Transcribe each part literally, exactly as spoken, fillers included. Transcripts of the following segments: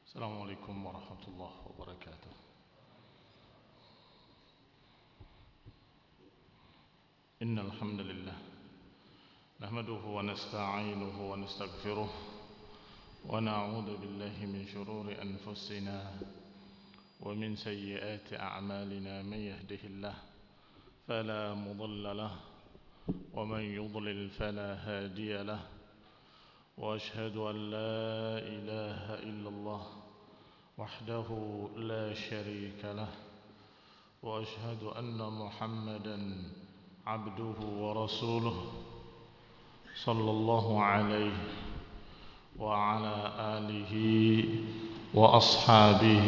السلام عليكم ورحمة الله وبركاته. إن الحمد لله نحمده ونستعينه ونستغفره ونعوذ بالله من شرور أنفسنا ومن سيئات أعمالنا. من يهده الله فلا مضل له ومن يضلل فلا هادي له، وأشهد أن لا إله إلا الله وحده لا شريك له، وأشهد أن محمدا عبده ورسوله صلى الله عليه وعلى آله وأصحابه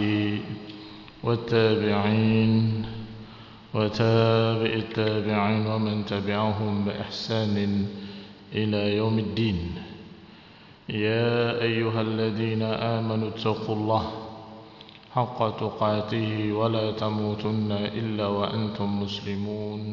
والتابعين وتابع التابعين ومن تبعهم بإحسان إلى يوم الدين. يا أيها الذين آمنوا اتقوا الله حق تقاته ولا تموتن إلا وأنتم مسلمون.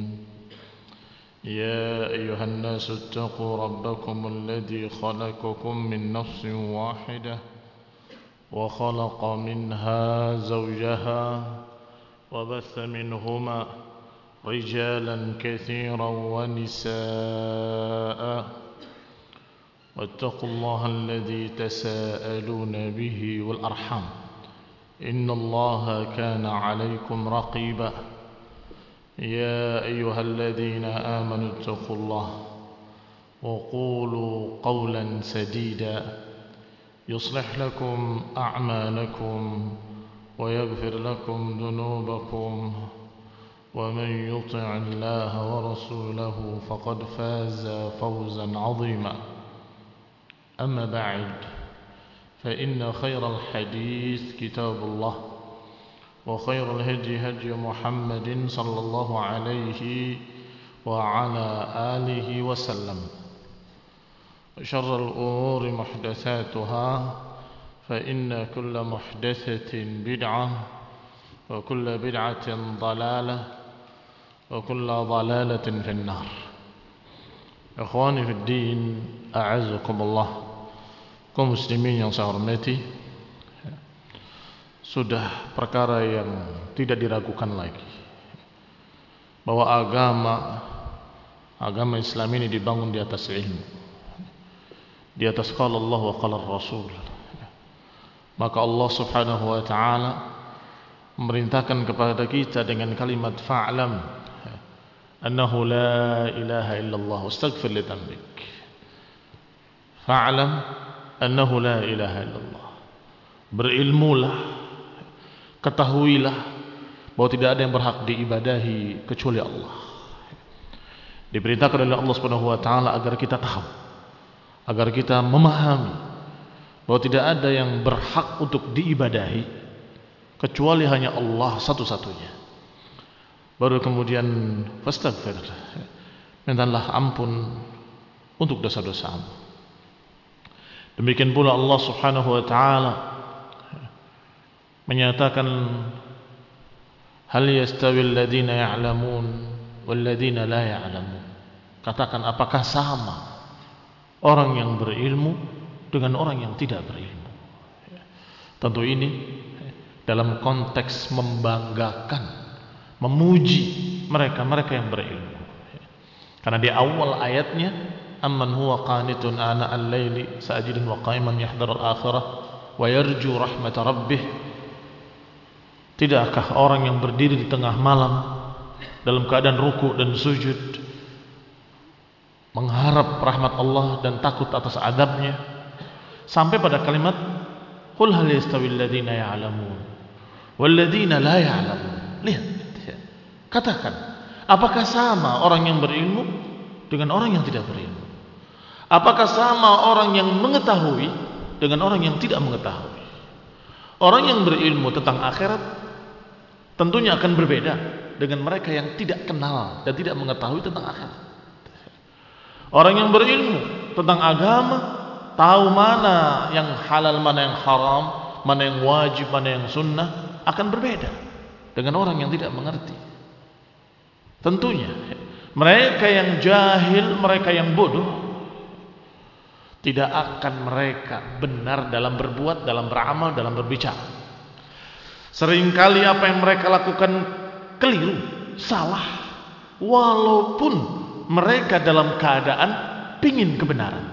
يا أيها الناس اتقوا ربكم الذي خلقكم من نفس واحدة وخلق منها زوجها وبث منهما رجالا كثيرا ونساء، واتقوا الله الذي تساءلون به والأرحام إن الله كان عليكم رقيبا. يا أيها الذين آمنوا اتقوا الله وقولوا قولا سديدا يصلح لكم أعمالكم ويغفر لكم ذنوبكم، ومن يطع الله ورسوله فقد فاز فوزا عظيما. أما بعد، فإن خير الحديث كتاب الله، وخير الهدي هدي محمد صلى الله عليه وعلى آله وسلم، وشر الأمور محدثاتها، فإن كل محدثة بدعة وكل بدعة ضلالة وكل ضلالة في النار. Ikhwani fi din, a'azzakumullah, kaum muslimin yang saya hormati, sudah perkara yang tidak diragukan lagi bahwa agama agama Islam ini dibangun di atas ilmu, di atas qala Allah wa qala Rasul. Maka Allah Subhanahu wa taala memerintahkan kepada kita dengan kalimat fa'lam annahu la ilaha illallah wastaghfir li dhanbik. Fa'lam annahu la ilaha illallah. Berilmulah, ketahuilah bahwa tidak ada yang berhak diibadahi kecuali Allah. Diperintahkan oleh Allah Subhanahu wa taala agar kita tahu, agar kita memahami bahwa tidak ada yang berhak untuk diibadahi kecuali hanya Allah satu-satunya. Baru kemudian fastaghfir, mintalah ampun untuk dosa-dosamu. Demikian pula Allah Subhanahu wa taala menyatakan hal yastawil ladzina ya'lamun wal ladzina la ya'lamun. Katakan, apakah sama orang yang berilmu dengan orang yang tidak berilmu? Tentu ini dalam konteks membanggakan, memuji mereka-mereka yang berilmu. Karena di awal ayatnya, amman huwa qanitun ana al-laili sajidan wa qa'iman yahdharu al-akhirah wa yarju rahmat rabbih. Tidakkah orang yang berdiri di tengah malam dalam keadaan ruku dan sujud mengharap rahmat Allah dan takut atas adabnya, sampai pada kalimat qul hal yastawil ladzina ya'lamun wal ladzina la ya'lamun. Lihat, katakan, apakah sama orang yang berilmu dengan orang yang tidak berilmu? Apakah sama orang yang mengetahui dengan orang yang tidak mengetahui? Orang yang berilmu tentang akhirat tentunya akan berbeda dengan mereka yang tidak kenal dan tidak mengetahui tentang akhirat. Orang yang berilmu tentang agama tahu mana yang halal, mana yang haram, mana yang wajib, mana yang sunnah, akan berbeda dengan orang yang tidak mengerti. Tentunya mereka yang jahil, mereka yang bodoh, tidak akan mereka benar dalam berbuat, dalam beramal, dalam berbicara. Seringkali apa yang mereka lakukan keliru, salah, walaupun mereka dalam keadaan pingin kebenaran.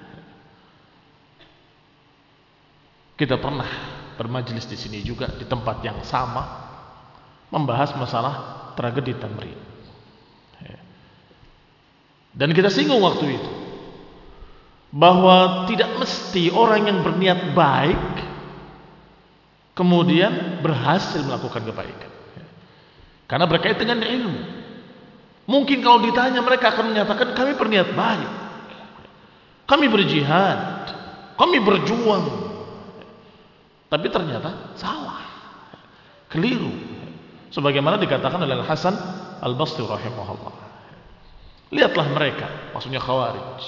Kita pernah bermajelis di sini juga di tempat yang sama membahas masalah tragedi Tamrin. Dan kita singgung waktu itu bahwa tidak mesti orang yang berniat baik kemudian berhasil melakukan kebaikan. Karena berkait dengan ilmu. Mungkin kalau ditanya mereka akan menyatakan kami berniat baik. Kami berjihad, kami berjuang. Tapi ternyata salah, keliru. Sebagaimana dikatakan oleh Hasan Al-Basri rahimahullah. Lihatlah mereka, maksudnya Khawarij.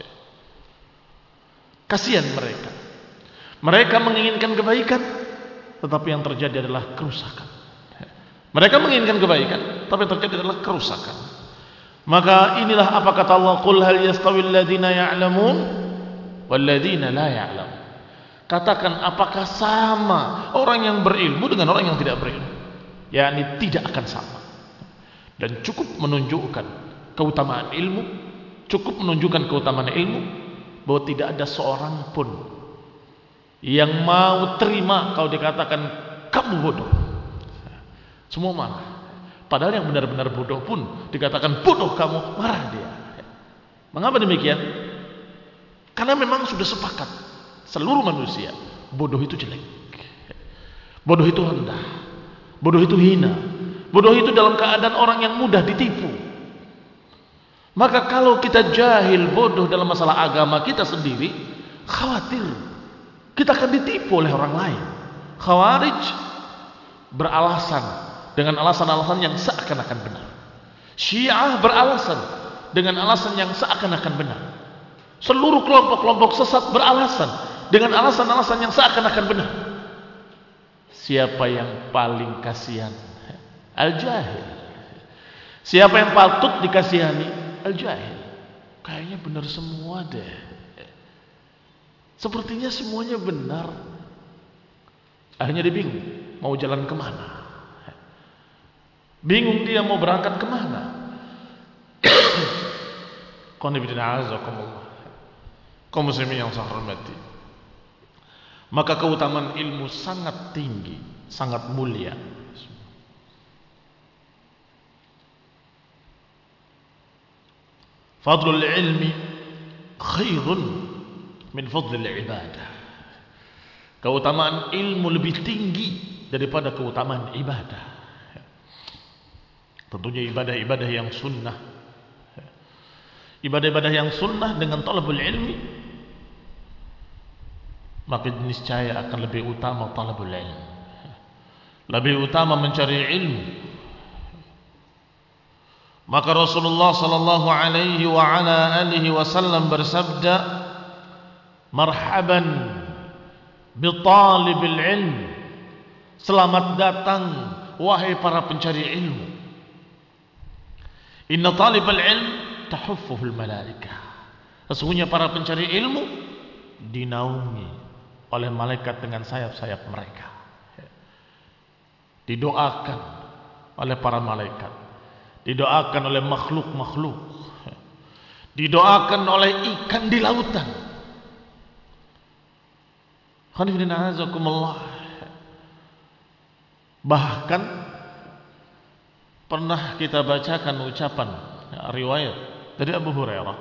Kasihan mereka. Mereka menginginkan kebaikan, tetapi yang terjadi adalah kerusakan. Mereka menginginkan kebaikan, tapi yang terjadi adalah kerusakan. Maka inilah apa kata Allah, qul hal yastawil ladzina ya'lamun wal ladzina la ya'lamun. Katakan, apakah sama orang yang berilmu dengan orang yang tidak berilmu? yakni tidak akan sama. Dan cukup menunjukkan keutamaan ilmu, cukup menunjukkan keutamaan ilmu bahwa tidak ada seorang pun yang mau terima kalau dikatakan kamu bodoh. Semua marah. Padahal yang benar-benar bodoh pun dikatakan bodoh kamu, marah dia. Mengapa demikian? Karena memang sudah sepakat seluruh manusia bodoh itu jelek, bodoh itu rendah, bodoh itu hina, bodoh itu dalam keadaan orang yang mudah ditipu. Maka kalau kita jahil, bodoh dalam masalah agama kita sendiri, khawatir kita akan ditipu oleh orang lain. Khawarij beralasan dengan alasan-alasan yang seakan-akan benar. Syiah beralasan dengan alasan yang seakan-akan benar. Seluruh kelompok-kelompok sesat beralasan dengan alasan-alasan yang seakan-akan benar. Siapa yang paling kasihan? Al-jahil. Siapa yang patut dikasihani? Al-jahil. Kayaknya benar semua deh. Sepertinya semuanya benar. Akhirnya dia bingung mau jalan kemana. Bingung dia mau berangkat kemana. Qanibidina azakumullah, kaum muslimin yang saya hormati. Maka keutamaan ilmu sangat tinggi, sangat mulia. Fadlul ilmi khairun min fadlil ibadah. Keutamaan ilmu lebih tinggi daripada keutamaan ibadah. Tentunya ibadah-ibadah yang sunnah, ibadah-ibadah yang sunnah dengan talabul ilmi, maka niscaya akan lebih utama talabul ilmi, lebih utama mencari ilmu. Maka Rasulullah sallallahu alaihi wa ala alihi wasallam bersabda, marhaban bi talibil ilm, selamat datang wahai para pencari ilmu. Inna talibal ilm tahuffuhul malaikah, sesungguhnya para pencari ilmu dinaungi oleh malaikat dengan sayap-sayap mereka, didoakan oleh para malaikat, didoakan oleh makhluk-makhluk, didoakan oleh ikan di lautan. Bahkan pernah kita bacakan ucapan riwayat dari Abu Hurairah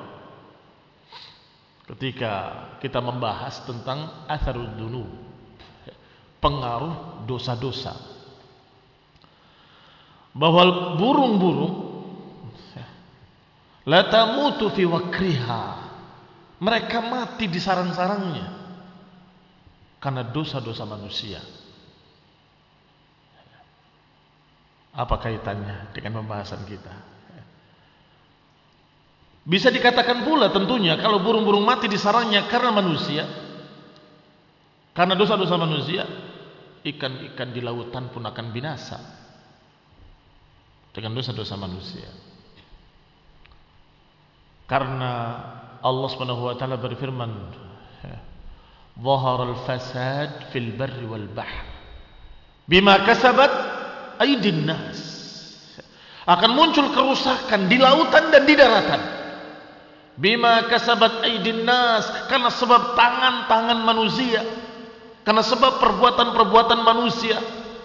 ketika kita membahas tentang atharud dunub, pengaruh dosa-dosa, bahwa burung-burung la tamutu fi wakriha, mereka mati di sarang-sarangnya karena dosa-dosa manusia. Apa kaitannya dengan pembahasan kita? Bisa dikatakan pula tentunya kalau burung-burung mati di sarangnya karena manusia, karena dosa-dosa manusia, ikan-ikan di lautan pun akan binasa dengan dosa-dosa manusia. Karena Allah Subhanahu wa taala berfirman, "Dhaharal fasad fil barri wal bahr bima kasabat aydin nas." Akan muncul kerusakan di lautan dan di daratan. Bima kasabat aydin nas, karena sebab tangan-tangan manusia, karena sebab perbuatan-perbuatan manusia.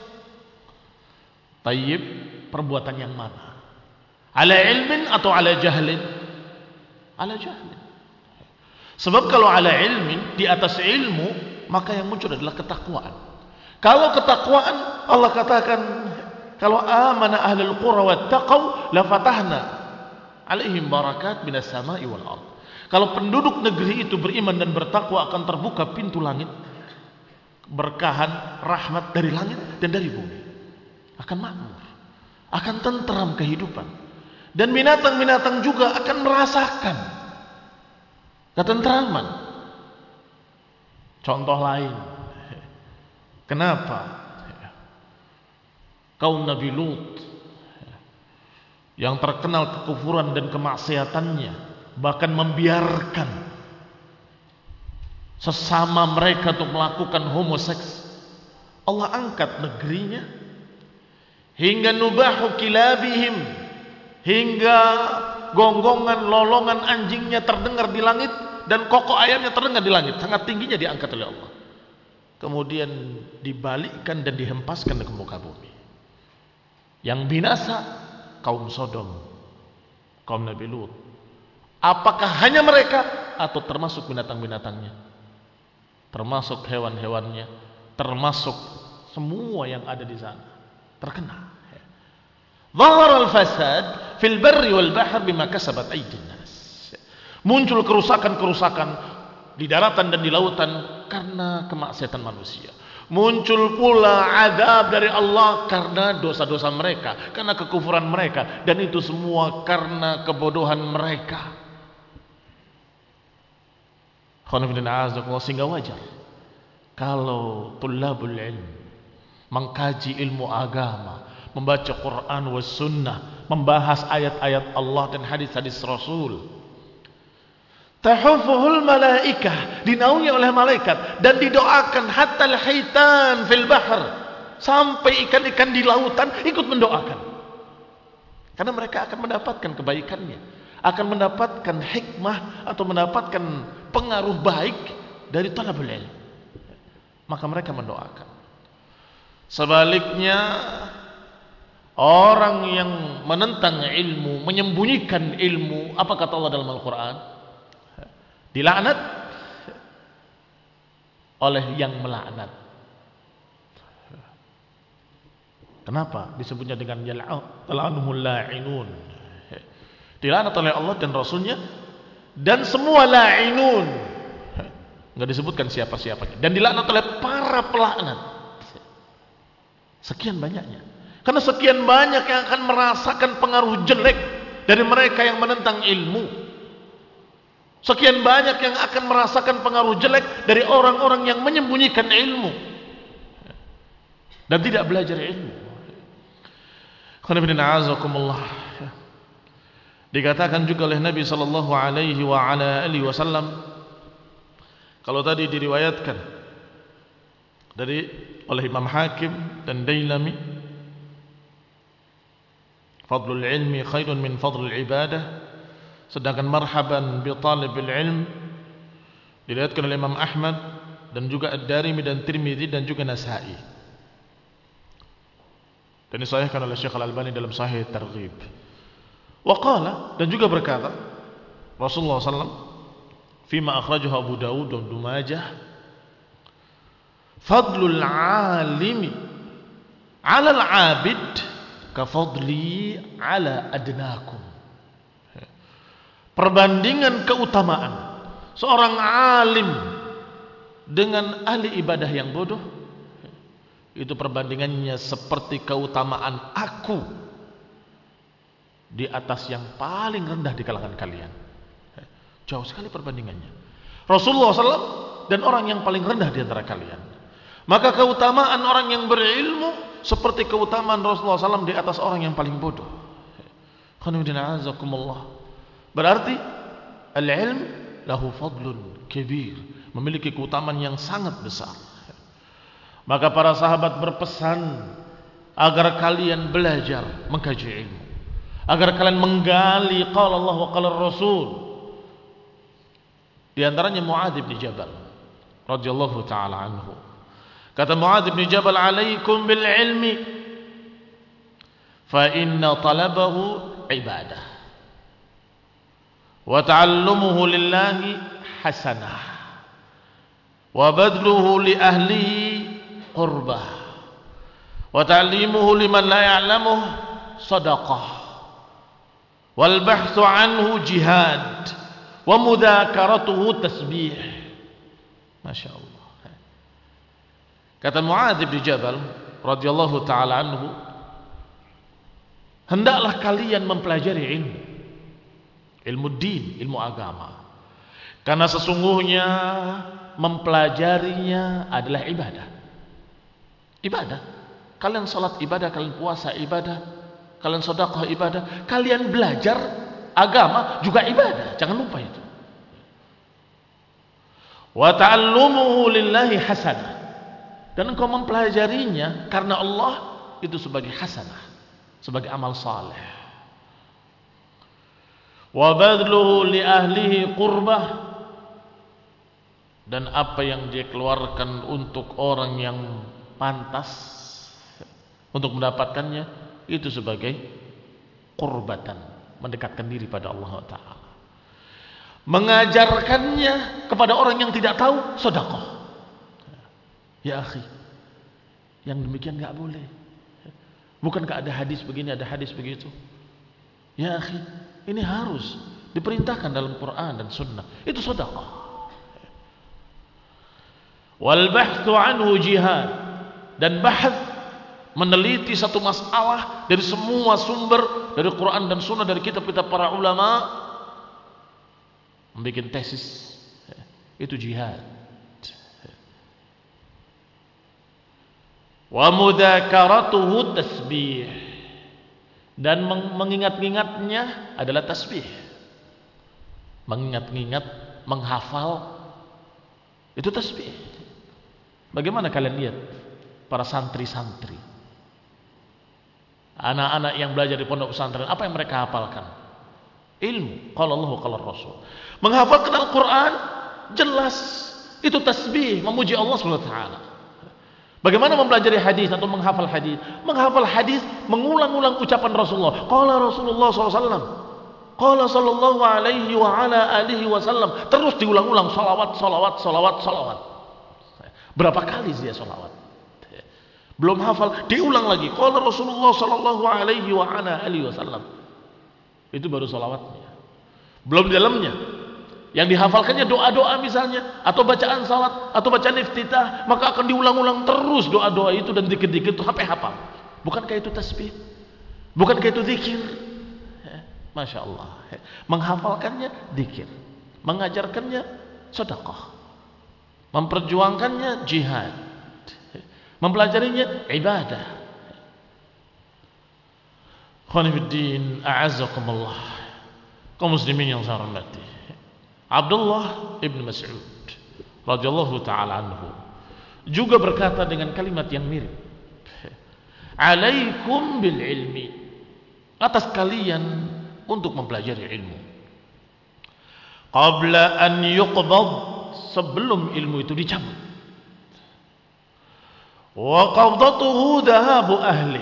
Tayyib, perbuatan yang mana? Ala ilmin atau ala jahlin? Ala jahlin. Sebab kalau ala ilmin, di atas ilmu, maka yang muncul adalah ketakwaan. Kalau ketakwaan, Allah katakan, kalau amana ahlul qura wattaqau la fatahna alaihim barakat minas sama'i wal ard. Kalau penduduk negeri itu beriman dan bertakwa, akan terbuka pintu langit, berkahan rahmat dari langit dan dari bumi. Akan makmur, akan tentram kehidupan, dan binatang-binatang juga akan merasakan ketentraman. Contoh lain, kenapa kaum Nabi Lut yang terkenal kekufuran dan kemaksiatannya, bahkan membiarkan sesama mereka untuk melakukan homoseks, Allah angkat negerinya hingga nubahu kilabihim, hingga gonggongan lolongan anjingnya terdengar di langit dan kokok ayamnya terdengar di langit, sangat tingginya diangkat oleh Allah. Kemudian dibalikkan dan dihempaskan ke muka bumi. Yang binasa kaum Sodom, kaum Nabi Lut. Apakah hanya mereka atau termasuk binatang-binatangnya, termasuk hewan-hewannya, termasuk semua yang ada di sana terkena. Dhahara al-fasad fil barri wal bahr bima kasabat aydin nas. Muncul kerusakan-kerusakan di daratan dan di lautan karena kemaksiatan manusia. Muncul pula azab dari Allah karena dosa-dosa mereka, karena kekufuran mereka, dan itu semua karena kebodohan mereka. Sehingga wajar kalau tulabul ilm mengkaji ilmu agama, membaca Quran was sunnah, membahas ayat-ayat Allah dan hadis-hadis Rasul, tahufuhul malaikah, dinaungi oleh malaikat dan didoakan, hatta al-hitan fil bahr, sampai ikan-ikan di lautan ikut mendoakan, karena mereka akan mendapatkan kebaikannya, akan mendapatkan hikmah atau mendapatkan pengaruh baik dari talabul ilm, maka mereka mendoakan. Sebaliknya, orang yang menentang ilmu, menyembunyikan ilmu, apa kata Allah dalam Al-Quran? Dilaknat oleh yang melaknat. Kenapa disebutnya dengan yal'anumul la'inun? Dilaknat oleh Allah dan Rasulnya dan semua la'inun, nggak disebutkan siapa-siapanya, dan dilaknat oleh para pelaknat. Sekian banyaknya, karena sekian banyak yang akan merasakan pengaruh jelek dari mereka yang menentang ilmu. Sekian banyak yang akan merasakan pengaruh jelek dari orang-orang yang menyembunyikan ilmu dan tidak belajar ilmu. Dikatakan juga oleh Nabi sallallahu alaihi wa ala alihi wasallam, kalau tadi diriwayatkan dari oleh Imam Hakim dan Dailami, fadlul ilmi khairun min fadlul ibadah, sedangkan marhaban bi talibil ilm diriwayatkan oleh Imam Ahmad dan juga Ad-Darimi dan Tirmidzi dan juga Nasa'i, dan disahihkan oleh Syekh Al-Albani dalam Sahih Targhib. Waqala, dan juga berkata Rasulullah sallallahu alaihi wasallam fima akhrajahu Abu Dawud dan Ibnu Majah, fadlul alimi ala al-abid ka fadli ala adnakum. Perbandingan keutamaan seorang alim dengan ahli ibadah yang bodoh, itu perbandingannya seperti keutamaan aku di atas yang paling rendah di kalangan kalian. Jauh sekali perbandingannya Rasulullah sallallahu alaihi wasallam dan orang yang paling rendah di antara kalian. Maka keutamaan orang yang berilmu seperti keutamaan Rasulullah sallallahu alaihi wasallam di atas orang yang paling bodoh. Berarti al-ilm lahu fadlun kabir, memiliki keutamaan yang sangat besar. Maka para sahabat berpesan agar kalian belajar mengkaji ilmu, agar kalian menggali qala Allah wa qala Rasul. Di antaranya Muadz bin Jabal radhiyallahu taala anhu. Kata Muadz bin Jabal, "Alaikum bil ilmi fa inna talabahu ibadah wa ta'allumuhu lillahi hasanah wa badluhu li ahlihi qurbah wa ta'limuhu liman la ya'lamuh sadaqah wal bahthu anhu jihad wa mudzakaratuhu tasbih." Masya Allah. Kata Muadz bin Jabal radhiyallahu taala anhu, hendaklah kalian mempelajari ilmu, ilmu din, ilmu agama, karena sesungguhnya mempelajarinya adalah ibadah. Ibadah. Kalian salat ibadah, kalian puasa ibadah, kalian sedekah ibadah, kalian belajar agama juga ibadah. Jangan lupa itu. Wa ta'allumuhu lillahi hasanah. Dan engkau mempelajarinya karena Allah itu sebagai hasanah, sebagai amal saleh. Wa badluhu li ahlihi qurbah, dan apa yang dia keluarkan untuk orang yang pantas untuk mendapatkannya itu sebagai qurbatan, mendekatkan diri pada Allah Ta'ala. Mengajarkannya kepada orang yang tidak tahu, sedekah. Ya akhi, yang demikian enggak boleh. Bukankah ada hadis begini, ada hadis begitu? Ya akhi, ini harus diperintahkan dalam Quran dan Sunnah. Itu sedekah. Wal bahthu anhu jihad, dan bahth, meneliti satu masalah dari semua sumber, dari Quran dan Sunnah, dari kitab-kitab para ulama, membuat tesis, itu jihad. Wa mudzakaratuhu tasbih, dan mengingat-ingatnya adalah tasbih. Mengingat-ingat, menghafal, itu tasbih. Bagaimana kalian lihat para santri-santri, anak-anak yang belajar di pondok pesantren, apa yang mereka hafalkan? Ilmu, qala Allah qala Rasul. Menghafalkan Al-Quran jelas itu tasbih, memuji Allah subhanahu wa taala. Bagaimana mempelajari hadis atau menghafal hadis? Menghafal hadis, mengulang-ulang ucapan Rasulullah. Qala Rasulullah sallallahu alaihi wasallam. Qala sallallahu alaihi wa ala alihi wasallam. Terus diulang-ulang, salawat, salawat, salawat, salawat. Berapa kali dia salawat? Belum hafal, diulang lagi. Qala Rasulullah sallallahu alaihi wa ala alihi wasallam. Itu baru salawatnya. Belum di dalamnya. Yang dihafalkannya doa-doa misalnya, atau bacaan salat, atau bacaan iftitah, maka akan diulang-ulang terus doa-doa itu dan dikit-dikit itu sampai hafal. Bukankah itu tasbih? Bukankah itu zikir? Masya Allah. Menghafalkannya zikir, mengajarkannya sedekah, memperjuangkannya jihad, mempelajarinya ibadah. Khonifuddin a'azzakumullah, kaum muslimin yang saya hormati, Abdullah ibn Mas'ud radhiyallahu ta'ala anhu juga berkata dengan kalimat yang mirip, alaikum bil ilmi, atas kalian untuk mempelajari ilmu, qabla an yuqbad, sebelum ilmu itu dicabut, wa qabdatuhu dhahabu ahli,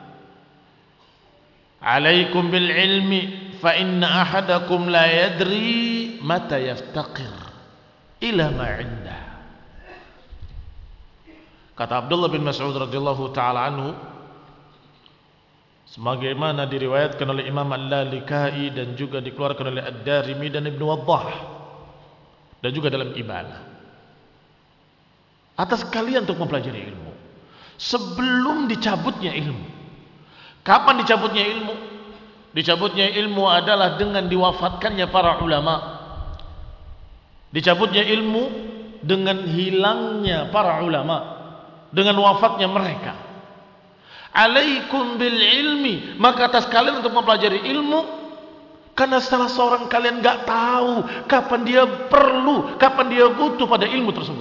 alaikum bil ilmi fa inna ahadakum la yadri mata yaftaqir ila ma 'indah. Kata Abdullah bin Mas'ud radhiyallahu taala anhu, sebagaimana diriwayatkan oleh Imam Al-Lalikai dan juga dikeluarkan oleh Ad-Darimi dan Ibnu Waddah dan juga dalam Ibanah, atas kalian untuk mempelajari ilmu sebelum dicabutnya ilmu. Kapan dicabutnya ilmu? Dicabutnya ilmu adalah dengan diwafatkannya para ulama. Dicabutnya ilmu dengan hilangnya para ulama, dengan wafatnya mereka. Alaikum bil ilmi, maka atas kalian untuk mempelajari ilmu Karena salah seorang kalian nggak tahu kapan dia perlu, kapan dia butuh pada ilmu tersebut.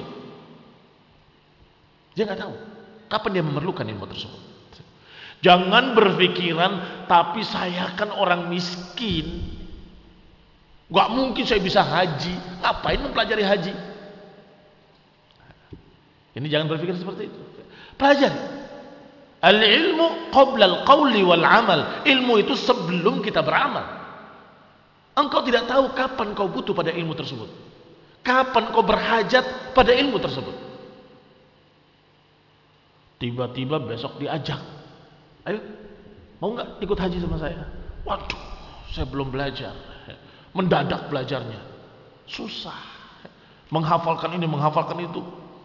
Dia nggak tahu kapan dia memerlukan ilmu tersebut. Jangan berpikiran, tapi saya kan orang miskin, nggak mungkin saya bisa haji. Ngapain mempelajari haji? Ini jangan berpikir seperti itu. Pelajari. Al-ilmu qabla al-qawli wal-amal. Ilmu itu sebelum kita beramal. Engkau tidak tahu kapan kau butuh pada ilmu tersebut, kapan kau berhajat pada ilmu tersebut. Tiba-tiba besok diajak, ayo mau nggak ikut haji sama saya? Waduh, saya belum belajar. Mendadak belajarnya susah, menghafalkan ini menghafalkan itu.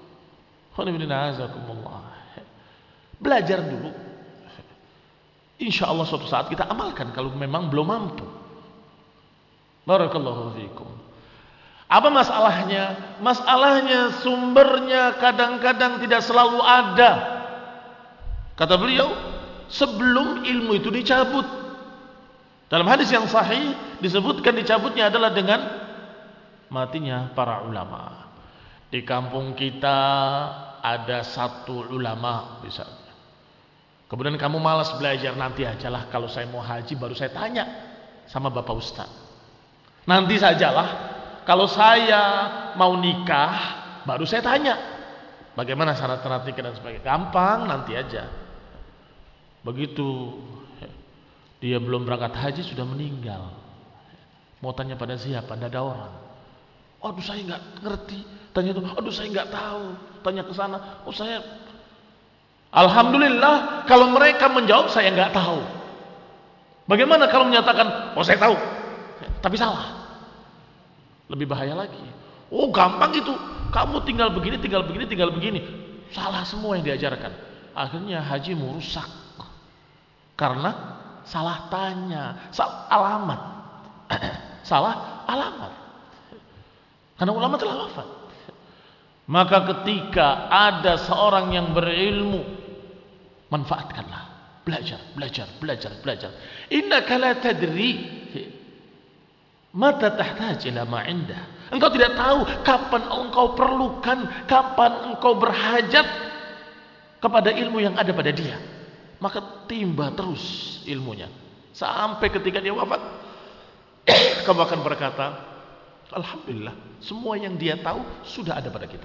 Belajar dulu, insya Allah suatu saat kita amalkan kalau memang belum mampu. Barakallahu fiikum. Apa masalahnya? Masalahnya sumbernya kadang-kadang tidak selalu ada. Kata beliau, sebelum ilmu itu dicabut. Dalam hadis yang sahih disebutkan dicabutnya adalah dengan matinya para ulama. Di kampung kita ada satu ulama misalnya. Kemudian kamu malas belajar, nanti ajalah kalau saya mau haji baru saya tanya sama Bapak Ustaz. Nanti sajalah kalau saya mau nikah baru saya tanya bagaimana syarat-syarat nikah dan sebagainya. Gampang, nanti aja. Begitu dia belum berangkat haji sudah meninggal. Mau tanya pada siapa? Tidak ada orang. Aduh saya nggak ngerti. Tanya itu, aduh saya nggak tahu. Tanya ke sana, oh saya. Alhamdulillah kalau mereka menjawab saya nggak tahu. Bagaimana kalau menyatakan, oh saya tahu, tapi salah? Lebih bahaya lagi. Oh gampang itu, kamu tinggal begini, tinggal begini, tinggal begini. Salah semua yang diajarkan. Akhirnya hajimu rusak karena salah tanya, salah alamat. Salah alamat. Karena ulama telah wafat. Maka ketika ada seorang yang berilmu, manfaatkanlah. Belajar, belajar, belajar, belajar. Innaka la tadri mata tahtaj ila ma indah. Engkau tidak tahu kapan engkau perlukan, kapan engkau berhajat kepada ilmu yang ada pada dia. Maka timba terus ilmunya sampai ketika dia wafat. Kamu akan berkata, alhamdulillah, semua yang dia tahu sudah ada pada kita.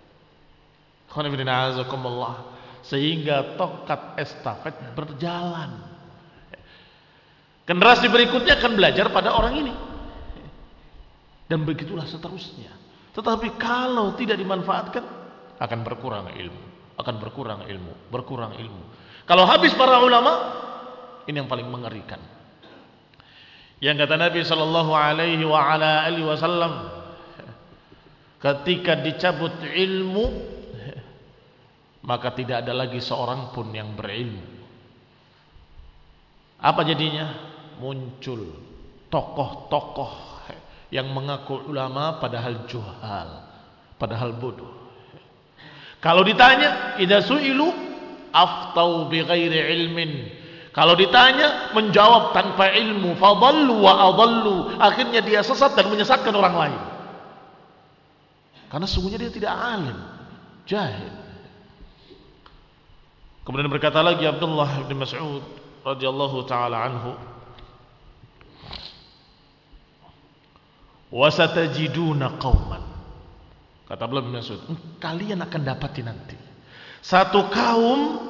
Sehingga tongkat estafet berjalan. Generasi berikutnya akan belajar pada orang ini. Dan begitulah seterusnya. Tetapi kalau tidak dimanfaatkan, akan berkurang ilmu, akan berkurang ilmu, berkurang ilmu. Kalau habis para ulama, ini yang paling mengerikan. Yang kata Nabi sallallahu alaihi wa ala alihi wasallam, ketika dicabut ilmu, maka tidak ada lagi seorang pun yang berilmu. Apa jadinya? Muncul tokoh-tokoh yang mengaku ulama padahal juhal, padahal bodoh. Kalau ditanya, idza su'ilu aftau bighairi ilmin. Kalau ditanya, menjawab tanpa ilmu, fadallu wa adallu. Akhirnya dia sesat dan menyesatkan orang lain. Karena sungguhnya dia tidak alim, jahil. Kemudian berkata lagi Abdullah bin Mas'ud radhiyallahu taala anhu, wa satajiduna qauman. Kata Abdullah bin Mas'ud, kalian akan dapati nanti satu kaum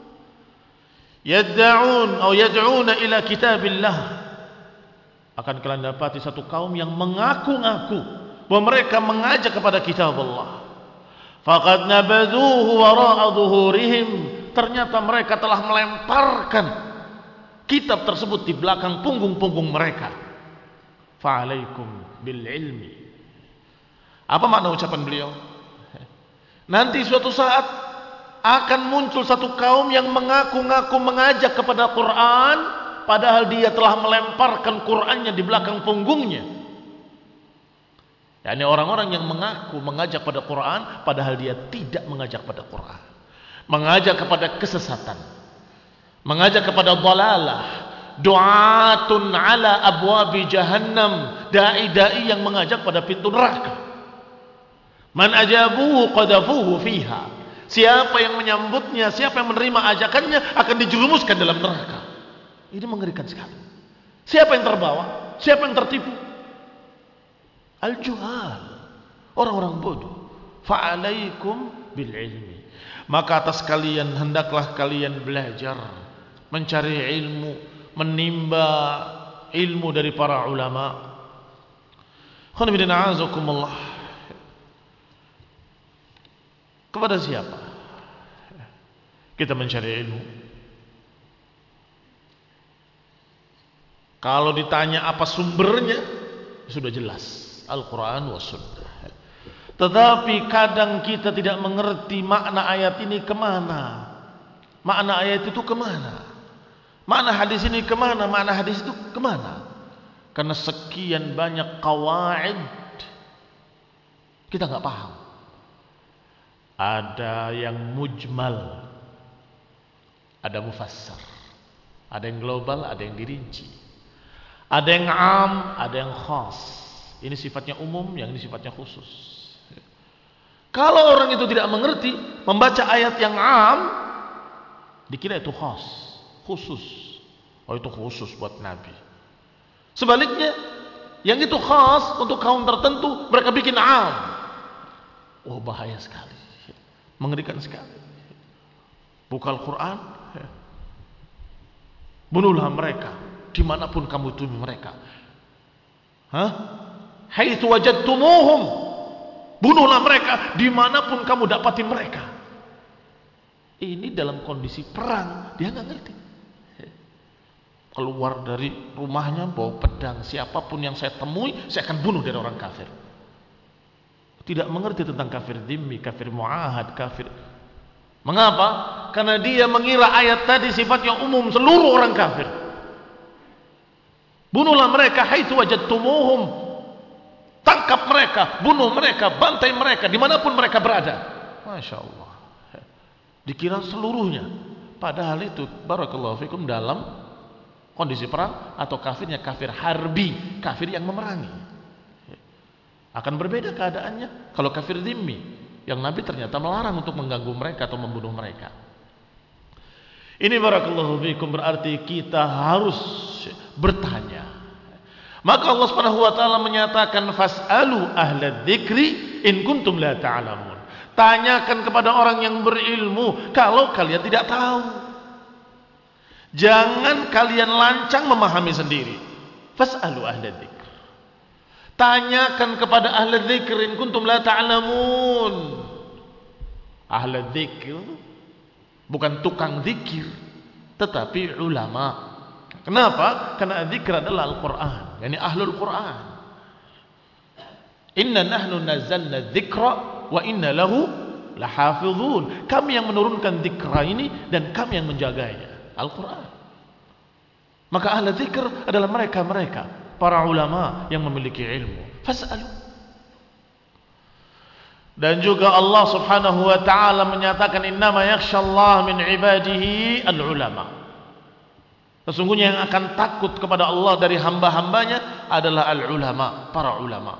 yad'un atau yad'una ila kitabillah. Akan kalian dapati satu kaum yang mengaku-ngaku bahwa mereka mengajak kepada kitab Allah. Faqad nabadhuhu wara'a dhuhurihim. Ternyata mereka telah melemparkan kitab tersebut di belakang punggung-punggung mereka. Fa'alaikum bil ilmi. Apa makna ucapan beliau? Nanti suatu saat akan muncul satu kaum yang mengaku-ngaku mengajak kepada Quran, padahal dia telah melemparkan Qurannya di belakang punggungnya. Yani orang-orang yang mengaku mengajak pada Quran, padahal dia tidak mengajak pada Quran. Mengajak kepada kesesatan, mengajak kepada dhalalah, du'atun ala abwabi jahannam, dai-dai yang mengajak pada pintu neraka. Man ajabuhu qadafuhu fiha, siapa yang menyambutnya, siapa yang menerima ajakannya akan dijerumuskan dalam neraka. Ini mengerikan sekali. Siapa yang terbawa? Siapa yang tertipu? Al-juhal, orang-orang bodoh. Fa'alaikum bil ilmi, maka atas kalian hendaklah kalian belajar, mencari ilmu, menimba ilmu dari para ulama. Khonibidina azakumullah. Kepada siapa kita mencari ilmu? Kalau ditanya apa sumbernya, sudah jelas, Al-Quran wa Sunnah. Tetapi kadang kita tidak mengerti makna ayat ini kemana, makna ayat itu kemana, makna hadis ini kemana, makna hadis itu kemana. Karena sekian banyak qawaid kita nggak paham. Ada yang mujmal, ada mufassar, ada yang global, ada yang dirinci, ada yang am, ada yang khas. Ini sifatnya umum, yang ini sifatnya khusus. Kalau orang itu tidak mengerti, membaca ayat yang am, dikira itu khas, khusus. Oh, itu khusus buat Nabi. Sebaliknya, yang itu khas untuk kaum tertentu, mereka bikin am. Oh, bahaya sekali, mengerikan sekali. Buka Al-Quran, bunuhlah mereka dimanapun kamu temui mereka. Hah? Haitsu wajadtumuhum, bunuhlah mereka dimanapun kamu dapati mereka. Ini dalam kondisi perang, dia nggak ngerti. Keluar dari rumahnya bawa pedang, siapapun yang saya temui saya akan bunuh dari orang kafir. Tidak mengerti tentang kafir dhimmi, kafir muahad, kafir. Mengapa? Karena dia mengira ayat tadi sifatnya umum, seluruh orang kafir. Bunuhlah mereka haitsu wajadtumuhum, tangkap mereka, bunuh mereka, bantai mereka dimanapun mereka berada. Masya Allah, dikira seluruhnya. Padahal itu barakallahu fikum dalam kondisi perang atau kafirnya kafir harbi, kafir yang memerangi. Akan berbeda keadaannya kalau kafir dhimmi, yang Nabi ternyata melarang untuk mengganggu mereka atau membunuh mereka. Ini barakallahu fikum berarti kita harus bertanya. Maka Allah Subhanahu wa taala menyatakan fas'alu ahla dzikri in kuntum la ta'lamun. Tanyakan kepada orang yang berilmu kalau kalian tidak tahu. Jangan kalian lancang memahami sendiri. Fas'alu ahla dzikr. Tanyakan kepada ahla dzikr in kuntum la ta'lamun. Ahla dzikr bukan tukang zikir, tetapi ulama. Kenapa? Karena dzikir adalah Al-Quran, yakni ahlul Quran. Inna nahnu nazzalna dzikra wa inna lahu lahafizun. Kami yang menurunkan dzikra ini dan kami yang menjaganya, Al-Quran. Maka ahli dzikr adalah mereka-mereka para ulama yang memiliki ilmu. Fas'alu. Dan juga Allah Subhanahu wa taala menyatakan innama yakhsyallaha min ibadihi al-ulama. Sesungguhnya yang akan takut kepada Allah dari hamba-hambanya adalah al-ulama, para ulama.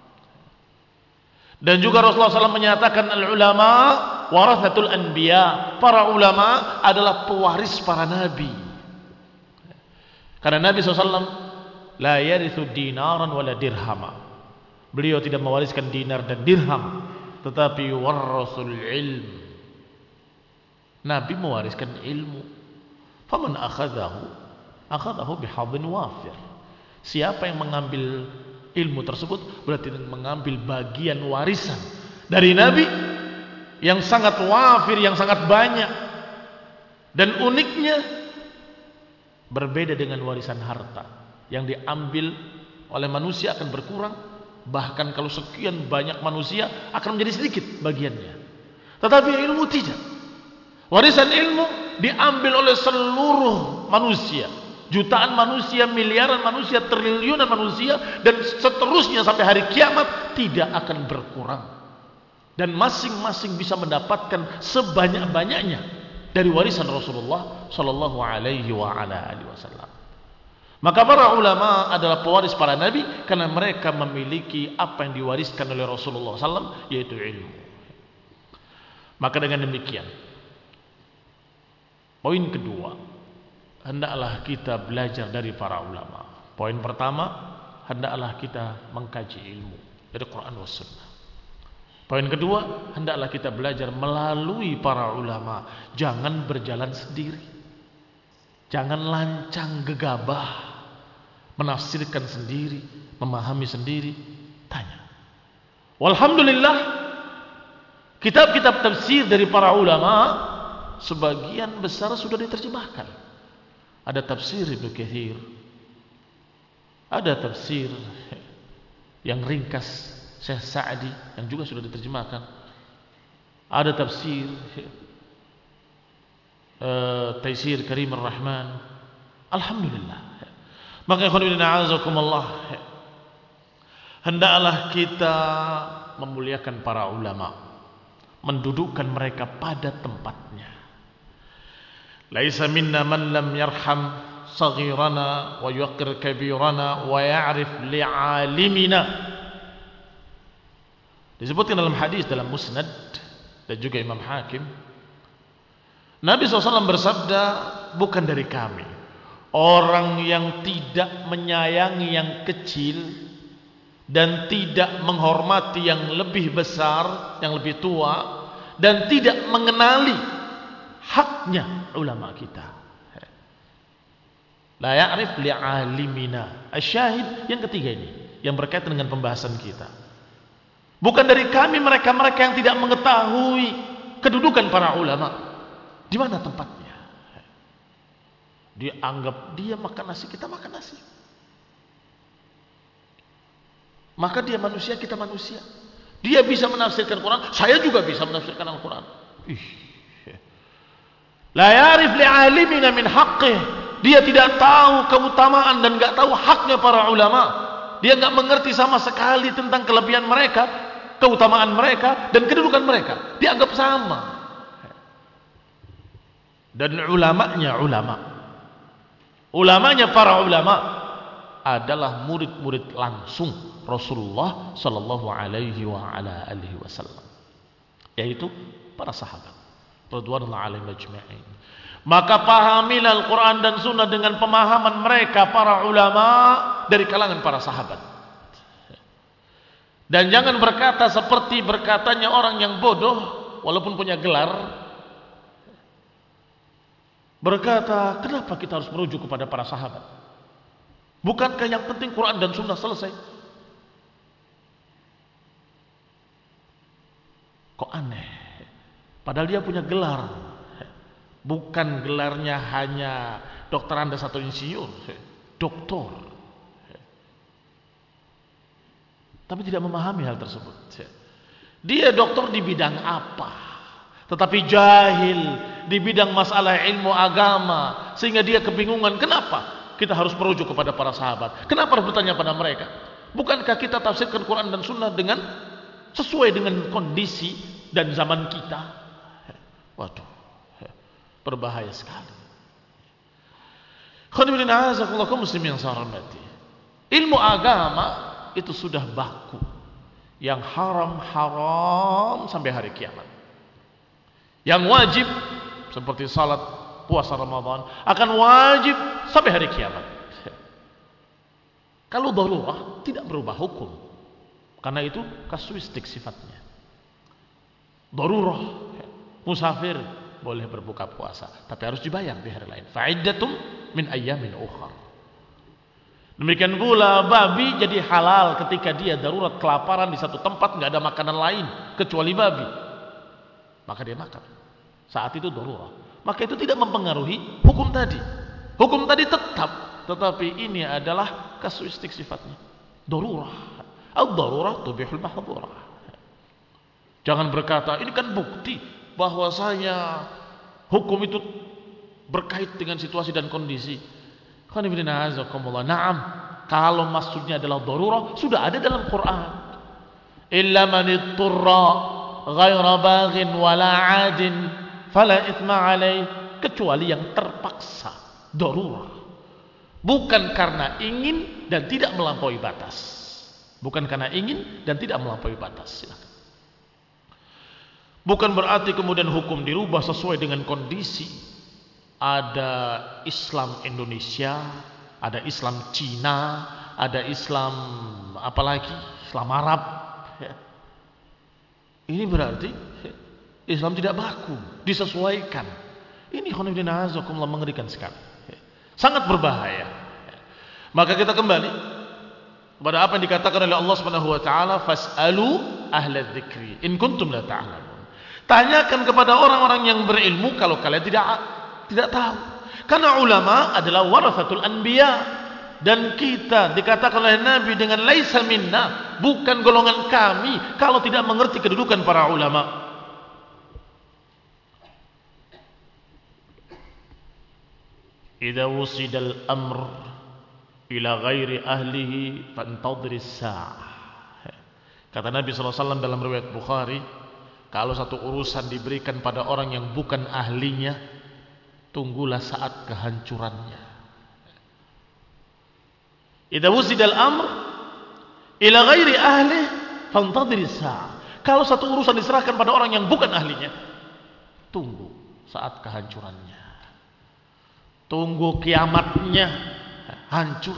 Dan juga Rasulullah shallallahu alaihi wasallam menyatakan al-ulama warathatul anbiya, para ulama adalah pewaris para nabi. Karena Nabi shallallahu alaihi wasallam la yarithu dinaran wala dirhama, beliau tidak mewariskan dinar dan dirham, tetapi warasul ilm, Nabi mewariskan ilmu. Faman akhadahu akhadahu bihadhin wafir. Siapa yang mengambil ilmu tersebut berarti mengambil bagian warisan dari Nabi yang sangat wafir, yang sangat banyak. Dan uniknya berbeda dengan warisan harta yang diambil oleh manusia akan berkurang, bahkan kalau sekian banyak manusia akan menjadi sedikit bagiannya. Tetapi ilmu tidak. Warisan ilmu diambil oleh seluruh manusia, jutaan manusia, miliaran manusia, triliunan manusia, dan seterusnya sampai hari kiamat tidak akan berkurang. Dan masing-masing bisa mendapatkan sebanyak-banyaknya dari warisan Rasulullah Sallallahu Alaihi Wasallam. Maka para ulama adalah pewaris para nabi karena mereka memiliki apa yang diwariskan oleh Rasulullah sallallahu alaihi wasallam, yaitu ilmu. Maka dengan demikian, poin kedua, hendaklah kita belajar dari para ulama. Poin pertama, hendaklah kita mengkaji ilmu dari Quran dan Sunnah. Poin kedua, hendaklah kita belajar melalui para ulama. Jangan berjalan sendiri, jangan lancang gegabah, menafsirkan sendiri, memahami sendiri. Tanya. Walhamdulillah, kitab-kitab tafsir dari para ulama sebagian besar sudah diterjemahkan. Ada tafsir Ibnu Katsir, ada tafsir yang ringkas Syekh Sa'di yang juga sudah diterjemahkan, ada tafsir uh, Taisir Karim Ar-Rahman. Alhamdulillah. Maka ikhwan a'azakumullah, hendaklah kita memuliakan para ulama, mendudukkan mereka pada tempatnya. Laisa minna man lam yarham saghirana wa yuqir kabirana wa ya'rif li'alimina. Disebutkan dalam hadis dalam Musnad dan juga Imam Hakim, Nabi shallallahu alaihi wasallam bersabda, bukan dari kami orang yang tidak menyayangi yang kecil dan tidak menghormati yang lebih besar, yang lebih tua, dan tidak mengenali haknya ulama kita. La ya'rif li'alimina. Asyahid yang ketiga ini yang berkaitan dengan pembahasan kita. Bukan dari kami mereka-mereka yang tidak mengetahui kedudukan para ulama. Di mana tempatnya? Dia anggap dia makan nasi, kita makan nasi. Maka dia manusia, kita manusia. Dia bisa menafsirkan Quran, saya juga bisa menafsirkan Al-Quran. Ih. La yarif li'alimina min haqqih. Dia tidak tahu keutamaan dan enggak tahu haknya para ulama. Dia enggak mengerti sama sekali tentang kelebihan mereka, keutamaan mereka dan kedudukan mereka. Dianggap sama. Dan ulamanya ulama. Ulamanya para ulama adalah murid-murid langsung Rasulullah sallallahu alaihi wa ala alihi wasallam, yaitu para sahabat radhiyallahu alaihim ajma'in. Maka pahamilah Al-Quran dan Sunnah dengan pemahaman mereka para ulama dari kalangan para sahabat. Dan jangan berkata seperti berkatanya orang yang bodoh walaupun punya gelar, berkata, kenapa kita harus merujuk kepada para sahabat? Bukankah yang penting Quran dan Sunnah selesai? Kok aneh? Padahal dia punya gelar. Bukan gelarnya hanya dokter Andes atau insinyur, doktor. Tapi tidak memahami hal tersebut. Dia doktor di bidang apa? Tetapi jahil di bidang masalah ilmu agama, sehingga dia kebingungan. Kenapa kita harus merujuk kepada para sahabat? Kenapa harus bertanya pada mereka? Bukankah kita tafsirkan Quran dan Sunnah dengan sesuai dengan kondisi dan zaman kita? Waduh, berbahaya sekali. Muslim yang saya hormati, ilmu agama itu sudah baku, yang haram-haram sampai hari kiamat. Yang wajib seperti salat, puasa Ramadan akan wajib sampai hari kiamat. Kalau darurah tidak berubah hukum, karena itu kasuistik sifatnya. Darurah, musafir boleh berbuka puasa, tapi harus dibayar di hari lain. Fa'iddatum min ayyamin ukhar. Demikian pula babi jadi halal ketika dia darurat kelaparan di satu tempat, nggak ada makanan lain kecuali babi, maka dia makan. Saat itu darurat. Maka itu tidak mempengaruhi hukum tadi. Hukum tadi tetap, tetapi ini adalah kasuistik sifatnya. Darurah. Ad-darurah tubihul mahdhurah. Jangan berkata, ini kan bukti bahwasanya hukum itu berkait dengan situasi dan kondisi. Naam, kalau maksudnya adalah darurah, sudah ada dalam Quran. Illa man itturra ghaira baghin wala 'adin fala itsma alaih, kecuali yang terpaksa, darurah. Bukan karena ingin dan tidak melampaui batas. Bukan karena ingin dan tidak melampaui batas. Silakan. Bukan berarti kemudian hukum dirubah sesuai dengan kondisi. Ada Islam Indonesia, ada Islam Cina, ada Islam apalagi Islam Arab. Ini berarti Islam tidak baku, disesuaikan. Ini khonibdina azakumullah mengerikan sekali. Sangat berbahaya. Maka kita kembali kepada apa yang dikatakan oleh Allah Subhanahu wa taala, fas'alu ahla dzikri in kuntum la ta'lamun. Tanyakan kepada orang-orang yang berilmu kalau kalian tidak tidak tahu. Karena ulama adalah warathatul anbiya, dan kita dikatakan oleh Nabi dengan laisa minna, bukan golongan kami kalau tidak mengerti kedudukan para ulama. Idza wusidal amr ila ghairi ahlihi fantadhiris sa'ah. Kata Nabi sallallahu alaihi wasallam dalam riwayat Bukhari, kalau satu urusan diberikan pada orang yang bukan ahlinya, tunggulah saat kehancurannya. Idza wusidal amr ila ghairi ahlihi fantadhiris sa'ah. Kalau satu urusan diserahkan pada orang yang bukan ahlinya, tunggu saat kehancurannya. Tunggu kiamatnya hancur.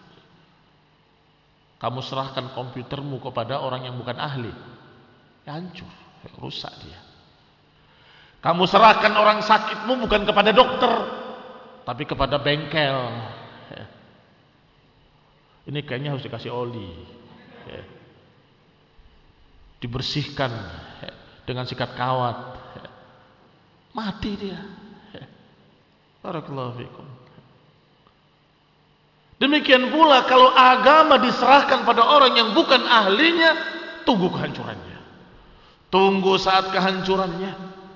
Kamu serahkan komputermu kepada orang yang bukan ahli, ya hancur, ya rusak dia. Kamu serahkan orang sakitmu bukan kepada dokter, tapi kepada bengkel. Ini kayaknya harus dikasih oli, dibersihkan dengan sikat kawat, mati dia. Barakallahu fikum. Demikian pula kalau agama diserahkan pada orang yang bukan ahlinya, tunggu kehancurannya. Tunggu saat kehancurannya.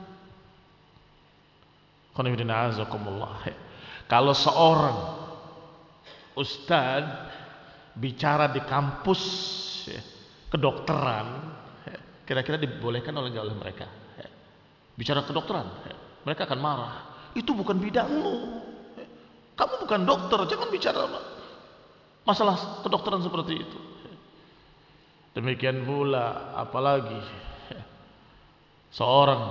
Khonibdina azakumullah. Kalau seorang ustaz bicara di kampus kedokteran, kira-kira dibolehkan oleh oleh mereka bicara kedokteran, mereka akan marah. Itu bukan bidangmu, kamu bukan dokter, jangan bicara masalah kedokteran seperti itu. Demikian pula apalagi seorang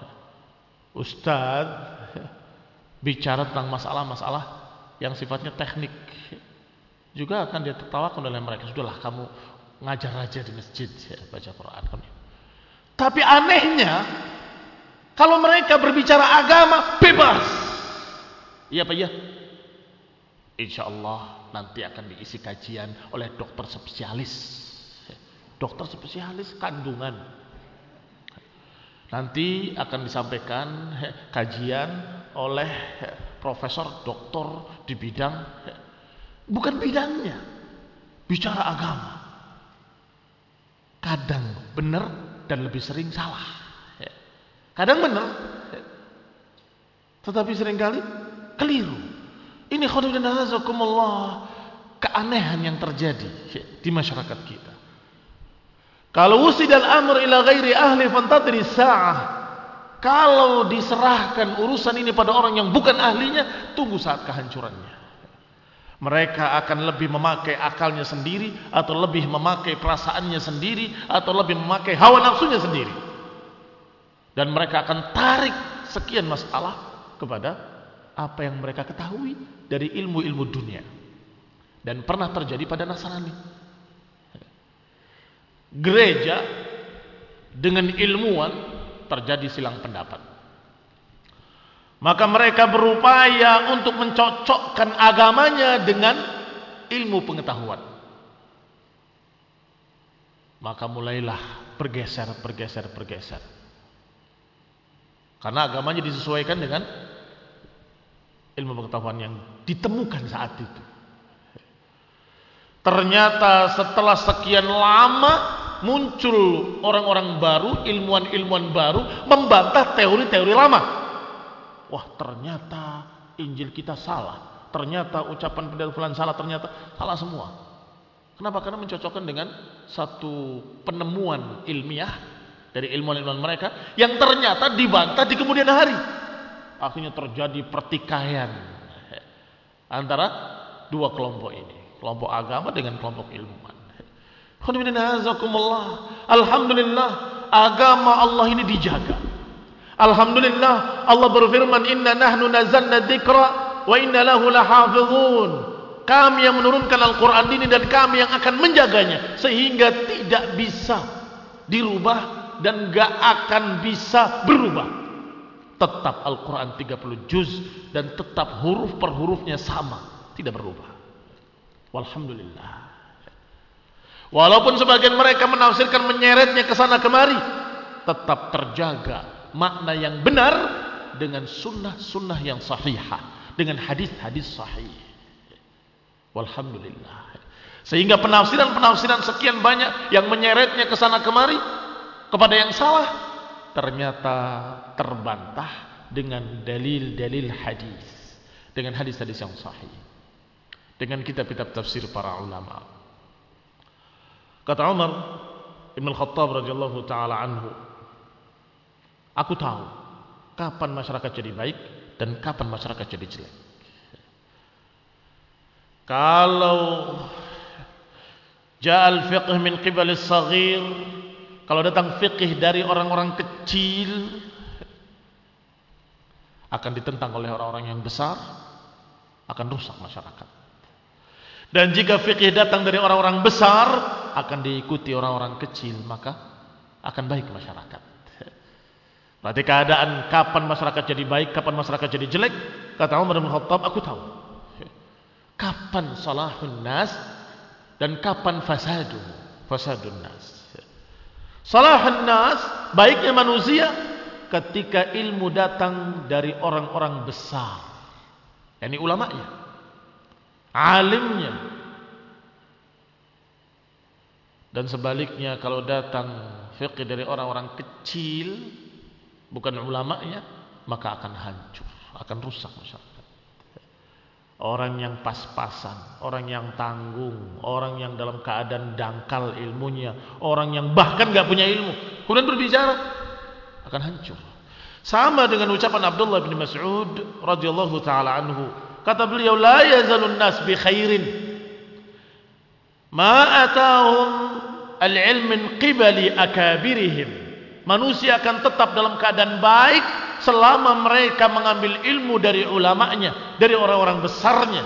ustadz bicara tentang masalah-masalah yang sifatnya teknik, juga akan dia tertawakan oleh mereka. Sudahlah kamu ngajar aja di masjid, ya, baca Quran. Tapi anehnya kalau mereka berbicara agama bebas. Iya Pak ya? Insya Allah nanti akan diisi kajian oleh dokter spesialis. Dokter spesialis kandungan. Nanti akan disampaikan kajian oleh profesor doktor di bidang, bukan bidangnya. Bicara agama. Kadang benar dan lebih sering salah. Kadang benar, tetapi seringkali keliru. Ini khonibdina azakumullah, keanehan yang terjadi di masyarakat kita. Kalau wusidal amr ila ghairi ahli fantadri sa'ah, kalau diserahkan urusan ini pada orang yang bukan ahlinya, tunggu saat kehancurannya. Mereka akan lebih memakai akalnya sendiri, atau lebih memakai perasaannya sendiri, atau lebih memakai hawa nafsunya sendiri. Dan mereka akan tarik sekian masalah kepada apa yang mereka ketahui dari ilmu-ilmu dunia. Dan pernah terjadi pada Nasrani. Gereja dengan ilmuwan terjadi silang pendapat. Maka mereka berupaya untuk mencocokkan agamanya dengan ilmu pengetahuan. Maka mulailah bergeser, bergeser, bergeser. Karena agamanya disesuaikan dengan ilmu pengetahuan yang ditemukan saat itu. Ternyata setelah sekian lama muncul orang-orang baru, ilmuwan-ilmuwan baru membantah teori-teori lama. Wah, ternyata Injil kita salah. Ternyata ucapan pendeta fulan salah, ternyata salah semua. Kenapa? Karena mencocokkan dengan satu penemuan ilmiah dari ilmuwan-ilmuwan mereka yang ternyata dibantah di kemudian hari. Akhirnya terjadi pertikaian antara dua kelompok ini, kelompok agama dengan kelompok ilmuwan. Alhamdulillah, agama Allah ini dijaga. Alhamdulillah, Allah berfirman, inna nahnu nazzalna dzikra wa inna lahu lahafizun. Kami yang menurunkan Al-Quran ini dan kami yang akan menjaganya sehingga tidak bisa dirubah dan gak akan bisa berubah. Tetap Al-Quran tiga puluh juz dan tetap huruf per hurufnya sama, tidak berubah. Walhamdulillah. Walaupun sebagian mereka menafsirkan menyeretnya ke sana kemari, tetap terjaga makna yang benar dengan sunnah-sunnah yang sahihah, dengan hadis-hadis sahih. Walhamdulillah. Sehingga penafsiran-penafsiran sekian banyak yang menyeretnya ke sana kemari kepada yang salah ternyata terbantah dengan dalil-dalil hadis, dengan hadis-hadis yang sahih, dengan kitab-kitab tafsir para ulama. Kata Umar Ibn Khattab radhiyallahu taala anhu, aku tahu kapan masyarakat jadi baik dan kapan masyarakat jadi jelek. Kalau ja'al fiqh min qibalis saghir, kalau datang fiqh dari orang-orang kecil, akan ditentang oleh orang-orang yang besar, akan rusak masyarakat. Dan jika fiqh datang dari orang-orang besar, akan diikuti orang-orang kecil, maka akan baik masyarakat. Berarti keadaan kapan masyarakat jadi baik, kapan masyarakat jadi jelek, kata Umar bin Khattab, aku tahu kapan salahun nas dan kapan fasadu fasadun nas. Salahun nas, baiknya manusia ketika ilmu datang dari orang-orang besar, yakni ulamanya, alimnya. Dan sebaliknya kalau datang fiqh dari orang-orang kecil, bukan ulamanya, maka akan hancur, akan rusak masyarakat. Orang yang pas-pasan, orang yang tanggung, orang yang dalam keadaan dangkal ilmunya, orang yang bahkan gak punya ilmu, kemudian berbicara, akan hancur. Sama dengan ucapan Abdullah bin Mas'ud radhiyallahu taala anhu, kata beliau, la yazalun nas bi khairin ma atahum al-ilm min qibali akabirihim. Manusia akan tetap dalam keadaan baik selama mereka mengambil ilmu dari ulamanya, dari orang-orang besarnya.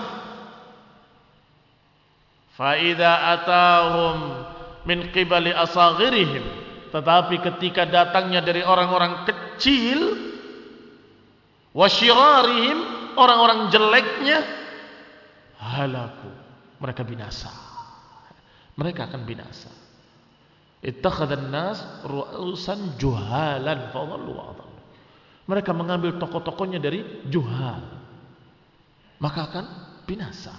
Fa idza atahum min qibali asaghirihim, tetapi ketika datangnya dari orang-orang kecil, wasyirarihim, orang-orang jeleknya, halaku, mereka binasa. Mereka akan binasa. Ittakhadhan nas ru'usan juhalan fadhallu wa adallu. Mereka mengambil tokoh-tokohnya dari juhal, maka akan binasa.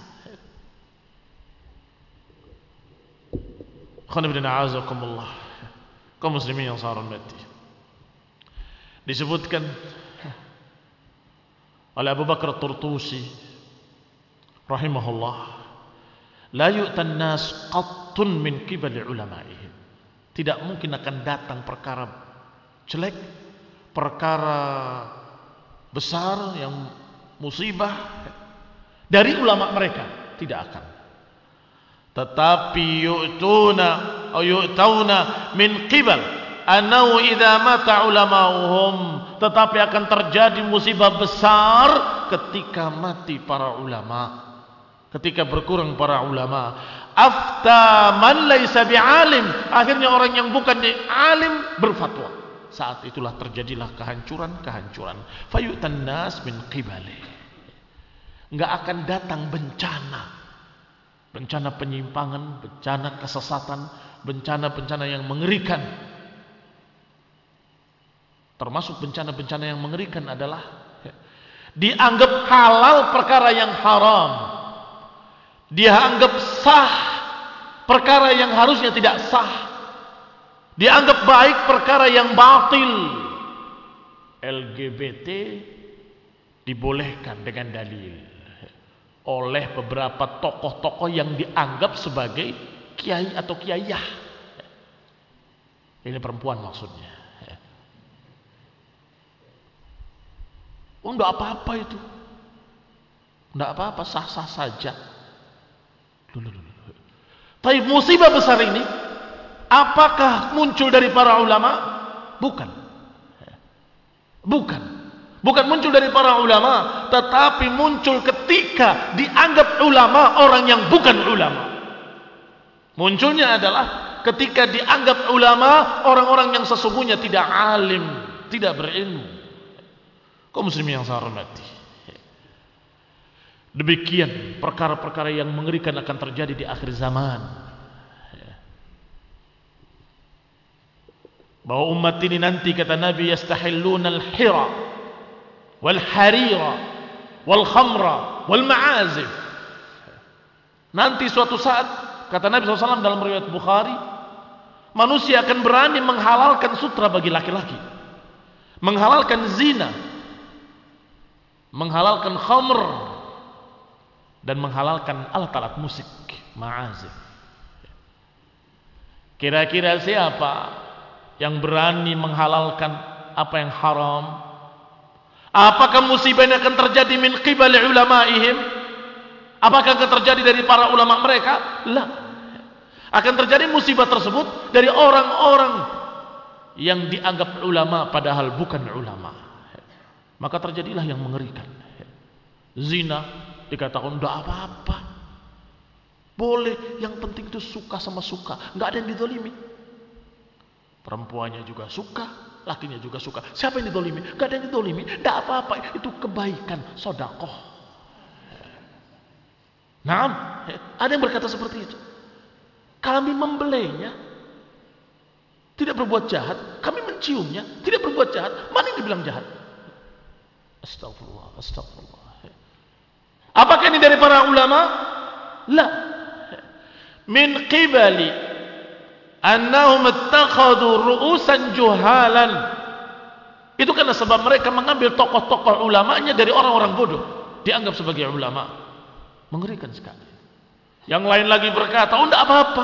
Khonibina a'azakumullah, kaum muslimin yang saya hormati, disebutkan oleh Abu Bakar At-Turtusi rahimahullah, la yu'tan nas qattun min qibali ulama'ihim. Tidak mungkin akan datang perkara jelek, perkara besar yang musibah dari ulama mereka, tidak akan. Tetapi yu'tuna atau yu'tauna min qibal annahu idza mata ulama'uhum, tetapi akan terjadi musibah besar ketika mati para ulama, ketika berkurang para ulama. Afta man laisa bi'alim, akhirnya orang yang bukan alim berfatwa. Saat itulah terjadilah kehancuran-kehancuran. Fayu'tan nas min qibali. Enggak akan datang bencana. Bencana penyimpangan, bencana kesesatan, bencana-bencana yang mengerikan. Termasuk bencana-bencana yang mengerikan adalah dianggap halal perkara yang haram. Dia anggap sah perkara yang harusnya tidak sah. Dianggap baik perkara yang batil. L G B T dibolehkan dengan dalil oleh beberapa tokoh-tokoh yang dianggap sebagai kiai atau kiaiah. Ini perempuan maksudnya. Oh, enggak apa-apa itu. Enggak apa-apa, sah-sah saja. Tapi musibah besar ini apakah muncul dari para ulama? Bukan. Bukan. Bukan muncul dari para ulama, tetapi muncul ketika dianggap ulama orang yang bukan ulama. Munculnya adalah ketika dianggap ulama orang-orang yang sesungguhnya tidak alim, tidak berilmu. Kaum muslimin yang saya hormati, demikian perkara-perkara yang mengerikan akan terjadi di akhir zaman. Bahwa umat ini nanti, kata Nabi, yastahilluna al-hira wal harira wal khamra wal ma'azif. Nanti suatu saat, kata Nabi shallallahu alaihi wasallam dalam riwayat Bukhari, manusia akan berani menghalalkan sutra bagi laki-laki, menghalalkan zina, menghalalkan khamr, dan menghalalkan alat-alat musik, ma'azif. Kira-kira siapa yang berani menghalalkan apa yang haram? Apakah musibah ini akan terjadi min qibali ulama'ihim? Apakah akan terjadi dari para ulama mereka? La. Akan terjadi musibah tersebut dari orang-orang yang dianggap ulama padahal bukan ulama. Maka terjadilah yang mengerikan. Zina dikatakan tidak apa-apa, boleh, yang penting itu suka sama suka, nggak ada yang dizalimi. Perempuannya juga suka, lakinya juga suka. Siapa yang dizalimi? Nggak ada yang dizalimi, tidak apa-apa, itu kebaikan, sedekah. Nah, ada yang berkata seperti itu. Kami membelainya, tidak berbuat jahat. Kami menciumnya, tidak berbuat jahat. Mana yang dibilang jahat? Astagfirullah, astagfirullah. Apakah ini dari para ulama? La. Min qibali annahum ittakhadhu ru'usan juhalan. Itu karena sebab mereka mengambil tokoh-tokoh ulamanya dari orang-orang bodoh, dianggap sebagai ulama. Mengerikan sekali. Yang lain lagi berkata, oh tidak apa-apa,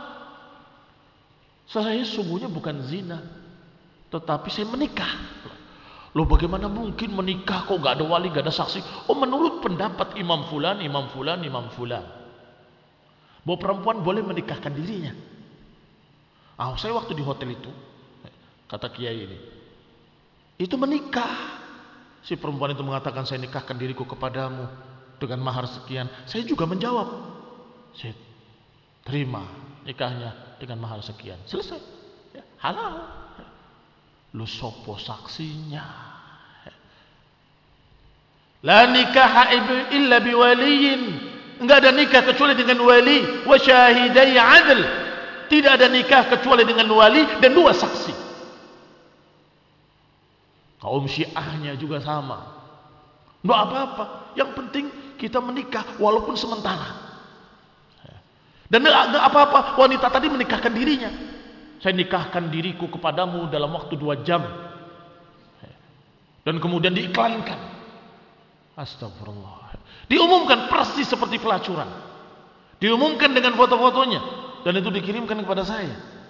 saya sungguhnya bukan zina, tetapi saya menikah. Loh, bagaimana mungkin menikah kok gak ada wali, gak ada saksi? Oh, menurut pendapat Imam Fulan, Imam Fulan, Imam Fulan, bahwa perempuan boleh menikahkan dirinya. Ah, saya waktu di hotel itu, kata kiai ini, itu menikah. Si perempuan itu mengatakan, saya nikahkan diriku kepadamu dengan mahar sekian. Saya juga menjawab, saya terima nikahnya dengan mahar sekian. Selesai, ya, halal. Lu sopo saksinya? La nikaha illa biwaliyin. Enggak ada nikah kecuali dengan wali, wa syahidai adl. Tidak ada nikah kecuali dengan wali dan dua saksi. Kaum Syiahnya juga sama. Enggak apa-apa, yang penting kita menikah walaupun sementara. Dan enggak apa-apa wanita tadi menikahkan dirinya. Saya nikahkan diriku kepadamu dalam waktu dua jam. Dan kemudian diiklankan. Astagfirullah. Diumumkan persis seperti pelacuran. Diumumkan dengan foto-fotonya. Dan itu dikirimkan kepada saya.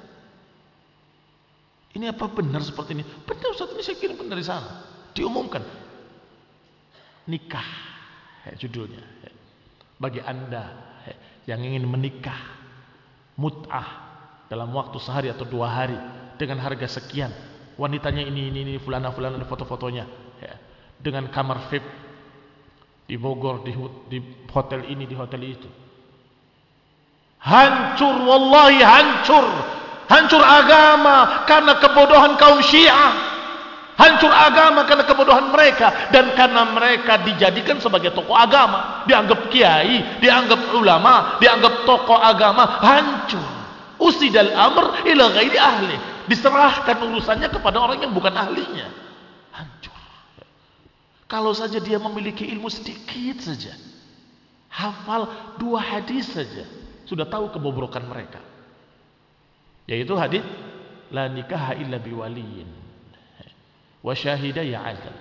Ini apa benar seperti ini? Benar, Ustaz, ini saya kirimkan dari sana. Diumumkan. Nikah, judulnya. Bagi Anda yang ingin menikah, mut'ah, dalam waktu sehari atau dua hari dengan harga sekian, wanitanya ini ini ini fulana fulana, ada foto-fotonya, ya, dengan kamar V I P di Bogor, di, di hotel ini, di hotel itu. Hancur, wallahi hancur, hancur agama karena kebodohan kaum Syiah, hancur agama karena kebodohan mereka, dan karena mereka dijadikan sebagai tokoh agama, dianggap kiai, dianggap ulama, dianggap tokoh agama. Hancur. Usidal amr ila ghairi ahli, diserahkan urusannya kepada orang yang bukan ahlinya. Hancur. Kalau saja dia memiliki ilmu sedikit saja, hafal dua hadis saja, sudah tahu kebobrokan mereka, yaitu hadis la nikaha illa biwaliyin wa syahidai adl,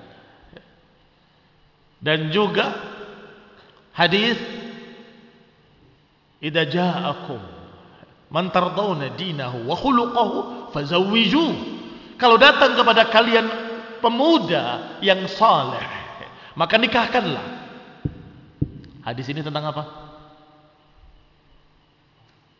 dan juga hadis idza ja'akum man tardawna dinahu wa khuluquhu fazawwiju. Kalau datang kepada kalian pemuda yang saleh, maka nikahkanlah. Hadis ini tentang apa?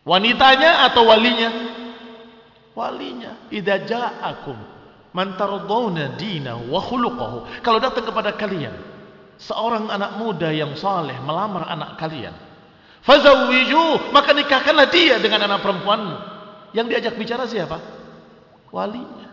Wanitanya atau walinya? Walinya. Idza ja'akum man tardawna dinahu wa khuluquhu. Kalau datang kepada kalian seorang anak muda yang saleh melamar anak kalian, fazawwiju, maka nikahkanlah dia dengan anak perempuanmu. Yang diajak bicara siapa? Walinya.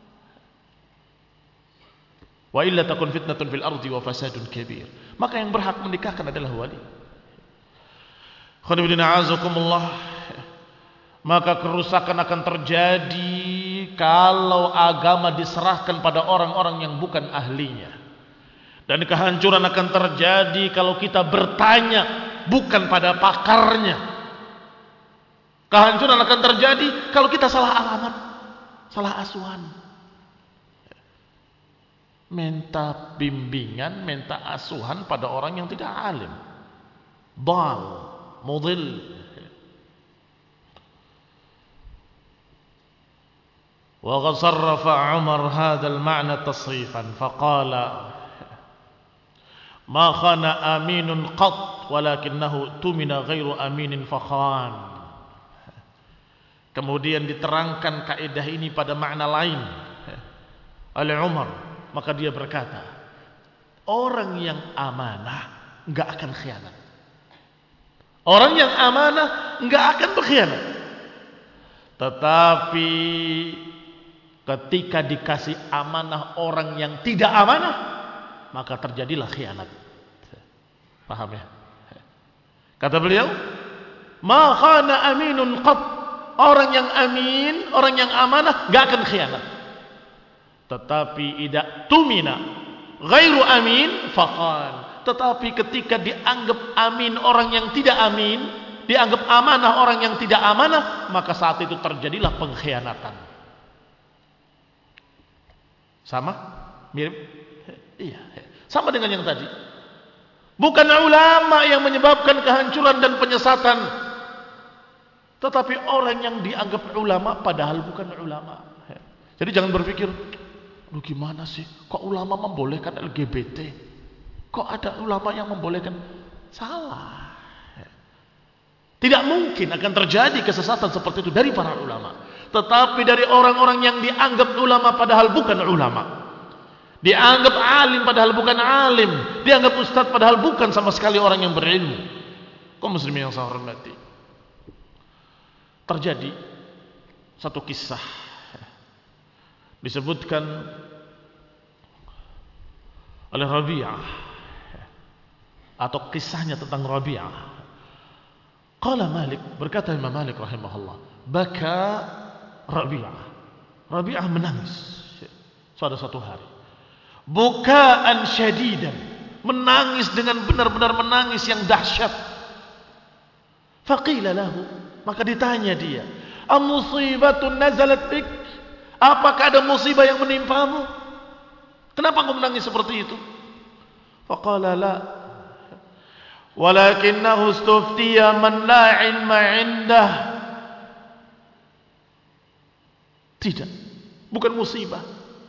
Wa illa takun fitnatun fil ardi wa fasadun kabir. Maka yang berhak menikahkan adalah wali. Khonibina azakumullah. Maka kerusakan akan terjadi kalau agama diserahkan pada orang-orang yang bukan ahlinya. Dan kehancuran akan terjadi kalau kita bertanya bukan pada pakarnya. Kehancuran akan terjadi kalau kita salah alamat, salah asuhan. Minta bimbingan, minta asuhan pada orang yang tidak alim. Dal, mudil. Wa qad sarrafa Umar hadzal ma'na tasrifan faqala ma khana aminun qat walakinnahu tumina ghairu aminin fakhan. Kemudian diterangkan kaidah ini pada makna lain oleh Umar, maka dia berkata, orang yang amanah enggak akan khianat. Orang yang amanah enggak akan berkhianat. Tetapi ketika dikasih amanah orang yang tidak amanah, maka terjadilah khianat. Paham ya? Kata beliau, ma khana aminun qat. Orang yang amin, orang yang amanah gak akan khianat. Tetapi idza tumina ghairu amin faqan. Tetapi ketika dianggap amin orang yang tidak amin, dianggap amanah orang yang tidak amanah, maka saat itu terjadilah pengkhianatan. Sama? Mirip? Iya, sama dengan yang tadi. Bukan ulama yang menyebabkan kehancuran dan penyesatan, tetapi orang yang dianggap ulama padahal bukan ulama. Jadi jangan berpikir, lu gimana sih? Kok ulama membolehkan L G B T? Kok ada ulama yang membolehkan? Salah. Tidak mungkin akan terjadi kesesatan seperti itu dari para ulama. Tetapi dari orang-orang yang dianggap ulama padahal bukan ulama, dianggap alim padahal bukan alim, dianggap ustadz padahal bukan sama sekali orang yang berilmu. Kaum muslimin yang saya hormati, terjadi satu kisah disebutkan oleh Rabi'ah, atau kisahnya tentang Rabi'ah. Qala Malik, berkata Imam Malik rahimahullah, baka Rabi'ah. Rabi'ah menangis pada satu hari, bukaan syadidan, menangis dengan benar-benar menangis yang dahsyat. Faqila lahu, maka ditanya dia, amusibatun nazalat bik, apakah ada musibah yang menimpamu? Kenapa kau menangis seperti itu? Faqala la, walakinnahu istuftiya man la ilma indah. Tidak, bukan musibah,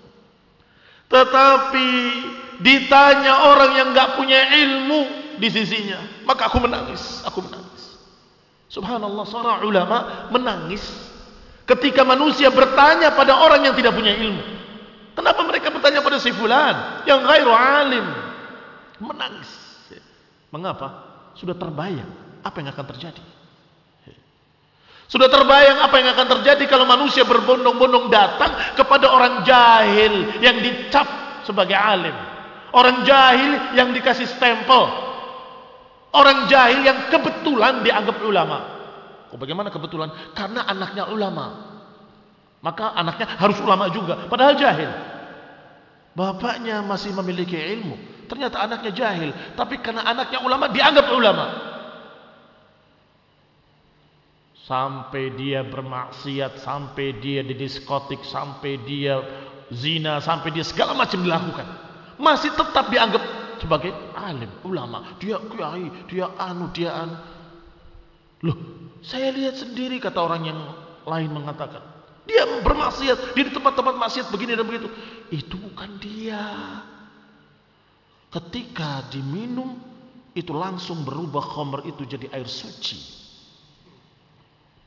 tetapi ditanya orang yang enggak punya ilmu di sisinya, maka aku menangis, aku menangis. Subhanallah, seorang ulama menangis ketika manusia bertanya pada orang yang tidak punya ilmu. Kenapa mereka bertanya pada si fulan yang ghairu alim? Menangis. Mengapa? Sudah terbayang apa yang akan terjadi. Sudah terbayang apa yang akan terjadi kalau manusia berbondong-bondong datang kepada orang jahil yang dicap sebagai alim, orang jahil yang dikasih stempel, orang jahil yang kebetulan dianggap ulama. Kok bagaimana kebetulan? Karena anaknya ulama, maka anaknya harus ulama juga, padahal jahil. Bapaknya masih memiliki ilmu, ternyata anaknya jahil, tapi karena anaknya ulama dianggap ulama. Sampai dia bermaksiat, sampai dia di diskotik, sampai dia zina, sampai dia segala macam dilakukan, masih tetap dianggap sebagai alim, ulama. Dia kiai, dia anu, dia anu. Loh, saya lihat sendiri, kata orang yang lain mengatakan, dia bermaksiat, dia di tempat-tempat maksiat begini dan begitu. Itu bukan dia. Ketika diminum, itu langsung berubah khamr itu jadi air suci.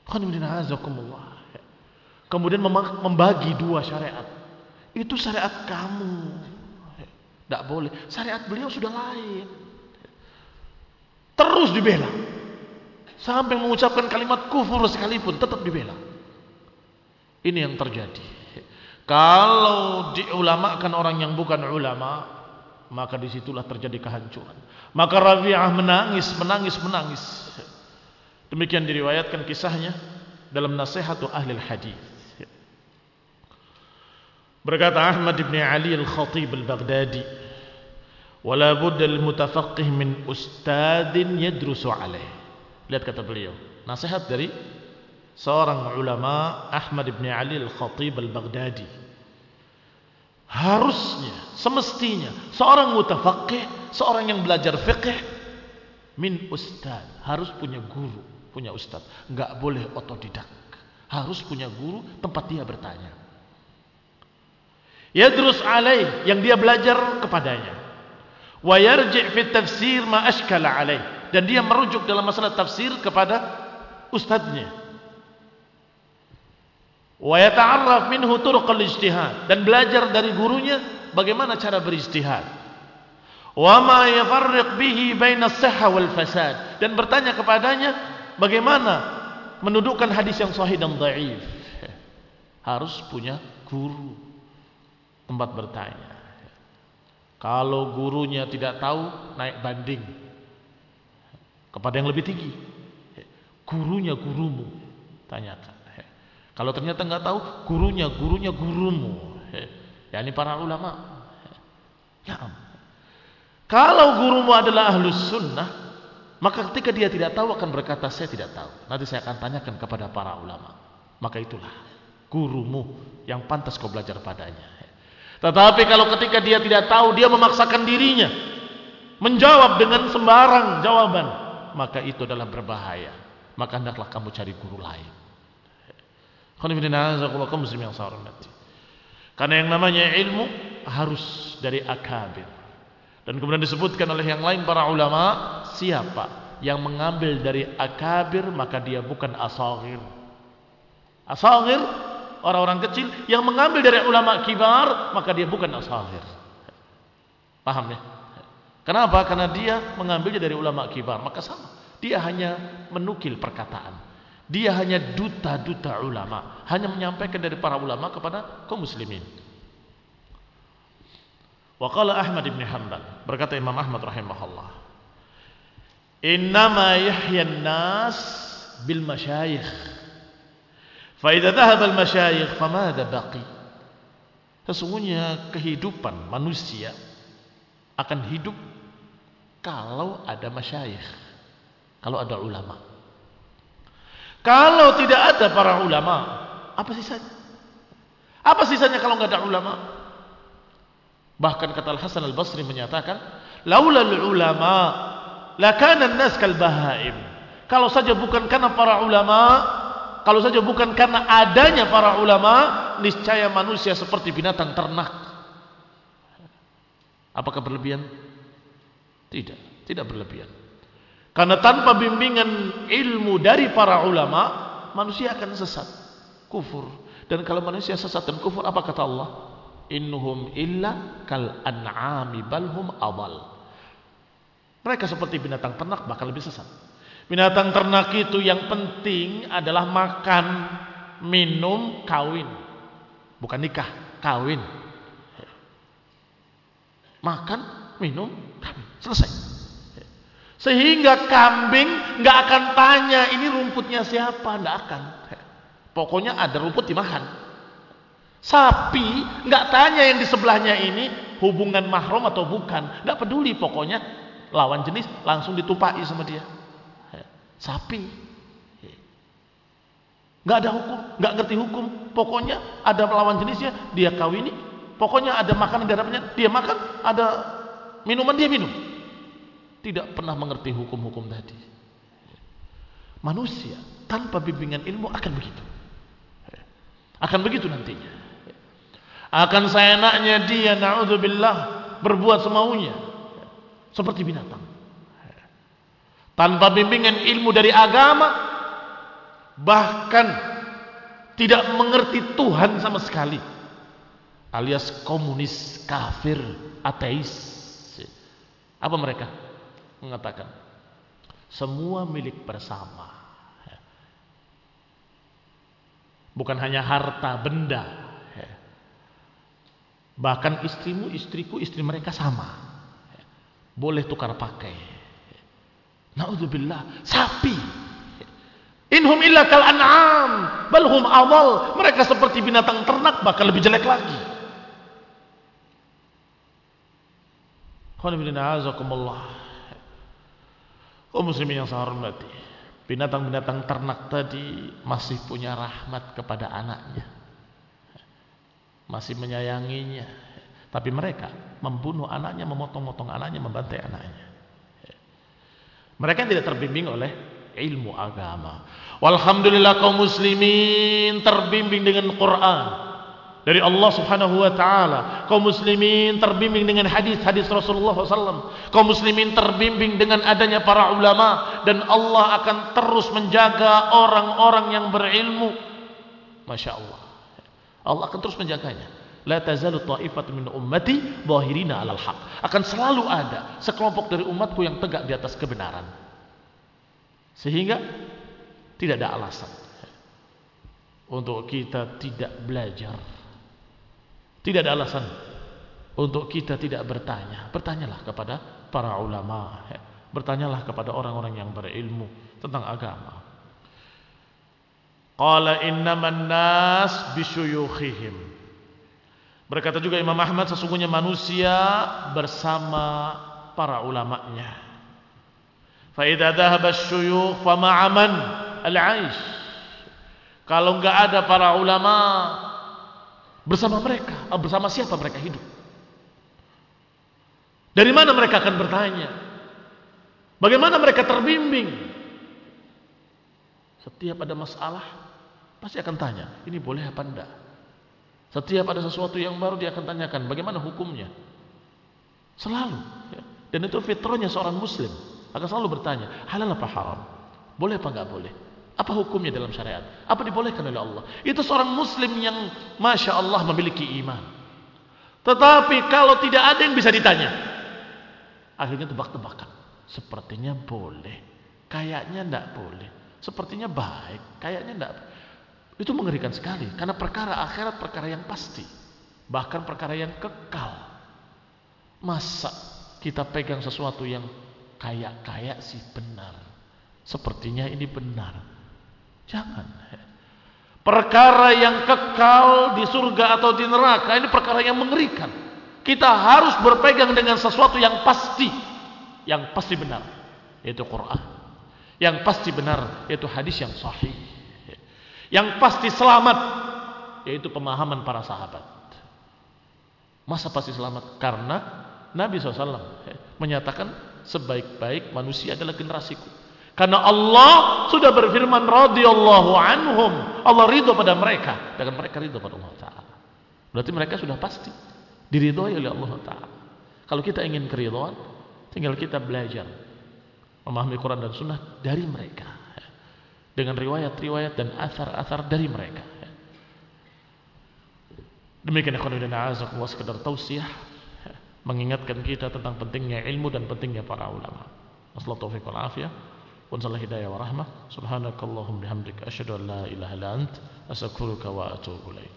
Kemudian membagi dua syariat. Itu syariat kamu, tidak boleh. Syariat beliau sudah lain. Terus dibela, sampai mengucapkan kalimat kufur sekalipun tetap dibela. Ini yang terjadi. Kalau diulamakan orang yang bukan ulama, maka disitulah terjadi kehancuran. Maka Rabi'ah menangis, menangis, menangis. Demikian diriwayatkan kisahnya dalam Nasihatu Ahlil Hadis. Berkata Ahmad bin Ali Al-Khatib Al-Baghdadi, "Wala budda al-mutafaqqih min ustadin yadrusu alaih." Lihat kata beliau, nasihat dari seorang ulama Ahmad bin Ali Al-Khatib Al-Baghdadi. Harusnya, semestinya seorang mutafaqqih, seorang yang belajar fiqh, min ustad, harus punya guru, punya ustad. Enggak boleh otodidak. Harus punya guru tempat dia bertanya. Yadrus alaih, yang dia belajar kepadanya. Wa yarji' fi tafsir ma ashkala alaih, dan dia merujuk dalam masalah tafsir kepada ustadznya. Wa yata'arraf minhu turuqal ijtihad, dan belajar dari gurunya bagaimana cara berijtihad. Wa ma yafarriq bihi baina as-sihha wal fasad, dan bertanya kepadanya bagaimana mendudukkan hadis yang sahih dan dhaif. Harus punya guru, tempat bertanya. Kalau gurunya tidak tahu, naik banding kepada yang lebih tinggi. Gurunya gurumu, tanyakan. Kalau ternyata nggak tahu, gurunya gurunya gurumu, yakni para ulama. Ya. Kalau gurumu adalah ahlus sunnah, maka ketika dia tidak tahu akan berkata saya tidak tahu. Nanti saya akan tanyakan kepada para ulama. Maka itulah gurumu yang pantas kau belajar padanya. Tetapi kalau ketika dia tidak tahu, dia memaksakan dirinya menjawab dengan sembarang jawaban, maka itu adalah berbahaya. Maka hendaklah kamu cari guru lain. Karena yang namanya ilmu harus dari akabir. Dan kemudian disebutkan oleh yang lain para ulama, siapa yang mengambil dari akabir maka dia bukan asagir. Asagir, orang-orang kecil yang mengambil dari ulama kibar, maka dia bukan asagir. Paham ya? Kenapa? Karena dia mengambilnya dari ulama kibar, maka sama. Dia hanya menukil perkataan. Dia hanya duta-duta ulama, hanya menyampaikan dari para ulama kepada kaum muslimin. Wa qala Ahmad bin Hanbal, berkata Imam Ahmad rahimahullah, "Innama yahya an-nas bil masyayikh. Fa idza dhahaba al masyayikh famadha baqi?" Sesungguhnya kehidupan manusia akan hidup kalau ada masyayikh, kalau ada ulama. Kalau tidak ada para ulama, apa sisanya? Apa sisanya kalau nggak ada ulama? Bahkan kata Al-Hasan Al-Basri menyatakan, "Laulal ulama lakana an-nas kal bahaim." Kalau saja bukan karena para ulama, kalau saja bukan karena adanya para ulama, niscaya manusia seperti binatang ternak. Apakah berlebihan? Tidak, tidak berlebihan. Karena tanpa bimbingan ilmu dari para ulama, manusia akan sesat, kufur. Dan kalau manusia sesat dan kufur, apa kata Allah? Innahum illa kal an'ami balhum adal. Mereka seperti binatang ternak, bahkan lebih sesat. Binatang ternak itu yang penting adalah makan, minum, kawin. Bukan nikah, kawin. Makan, minum, kawin. Selesai. Sehingga kambing nggak akan tanya ini rumputnya siapa, nggak akan. Pokoknya ada rumput dimakan. Sapi nggak tanya yang di sebelahnya ini hubungan mahram atau bukan, nggak peduli. Pokoknya lawan jenis langsung ditupai sama dia. Sapi nggak ada hukum, nggak ngerti hukum. Pokoknya ada lawan jenisnya dia kawini. Pokoknya ada makanan di hadapannya dia makan, ada minuman dia minum. Tidak pernah mengerti hukum-hukum tadi. Manusia tanpa bimbingan ilmu akan begitu. Akan begitu nantinya. Akan seenaknya dia, na'udzubillah, berbuat semaunya. Seperti binatang. Tanpa bimbingan ilmu dari agama, bahkan tidak mengerti Tuhan sama sekali, alias komunis, kafir, ateis. Apa mereka mengatakan? Semua milik bersama, bukan hanya harta benda, bahkan istrimu, istriku, istri mereka sama, boleh tukar pakai. Naudzubillah, sapi. Inhum illa kal an'am bal hum adall. Mereka seperti binatang ternak, bahkan lebih jelek lagi. Qul inna a'azakumullah. Oh muslimin yang saya hormati, binatang-binatang ternak tadi masih punya rahmat kepada anaknya, masih menyayanginya, tapi mereka membunuh anaknya, memotong-motong anaknya, membantai anaknya. Mereka yang tidak terbimbing oleh ilmu agama. Walhamdulillah kaum muslimin terbimbing dengan Quran dari Allah subhanahu wa ta'ala. Kaum muslimin terbimbing dengan hadis-hadis Rasulullah shallallahu alaihi wasallam. Kaum muslimin terbimbing dengan adanya para ulama, dan Allah akan terus menjaga orang-orang yang berilmu. Masya Allah, Allah akan terus menjaganya. La tazalu ta'ifatu min ummati dhahirina 'alal haq. Akan selalu ada sekelompok dari umatku yang tegak di atas kebenaran, sehingga tidak ada alasan untuk kita tidak belajar. Tidak ada alasan untuk kita tidak bertanya. Bertanyalah kepada para ulama, bertanyalah kepada orang-orang yang berilmu tentang agama. Qala innaman nas bisyuyukhihim. Berkata juga Imam Ahmad, sesungguhnya manusia bersama para ulamanya. Fa idza dhahaba asy-syuyukh fa ma'a man al-'aish. Kalau enggak ada para ulama, bersama mereka, bersama siapa mereka hidup? Dari mana mereka akan bertanya? Bagaimana mereka terbimbing? Setiap ada masalah pasti akan tanya, ini boleh apa enggak? Setiap ada sesuatu yang baru dia akan tanyakan, bagaimana hukumnya? Selalu, ya. Dan itu fitrahnya seorang muslim, akan selalu bertanya, halal apa haram? Boleh apa enggak boleh? Apa hukumnya dalam syariat? Apa dibolehkan oleh Allah? Itu seorang muslim yang Masya Allah memiliki iman. Tetapi kalau tidak ada yang bisa ditanya, akhirnya tebak-tebakan. Sepertinya boleh, kayaknya enggak boleh. Sepertinya baik, kayaknya enggak. Itu mengerikan sekali, karena perkara akhirat perkara yang pasti, bahkan perkara yang kekal. Masa kita pegang sesuatu yang kayak-kayak sih benar, sepertinya ini benar? Jangan. Perkara yang kekal di surga atau di neraka ini perkara yang mengerikan. Kita harus berpegang dengan sesuatu yang pasti, yang pasti benar, yaitu Quran. Yang pasti benar yaitu hadis yang sahih. Yang pasti selamat yaitu pemahaman para sahabat. Masa pasti selamat? Karena Nabi shallallahu alaihi wasallam menyatakan sebaik-baik manusia adalah generasiku. Karena Allah sudah berfirman radhiyallahu anhum, Allah ridho pada mereka dan mereka ridho pada Allah Ta'ala. Berarti mereka sudah pasti diridhoi oleh Allah Ta'ala. Kalau kita ingin keridhaan, tinggal kita belajar memahami Quran dan Sunnah dari mereka, dengan riwayat-riwayat dan athar-athar dari mereka. Demikian ikhwan dan a'azakumullah, sekedar tausiah mengingatkan kita tentang pentingnya ilmu dan pentingnya para ulama. Wassalatu taufiq wal afiyah wa sallallahu hidayah wa rahmah. Subhanakallahumma bihamdika asyhadu an la ilaha illa anta astaghfiruka wa atubu ilaik.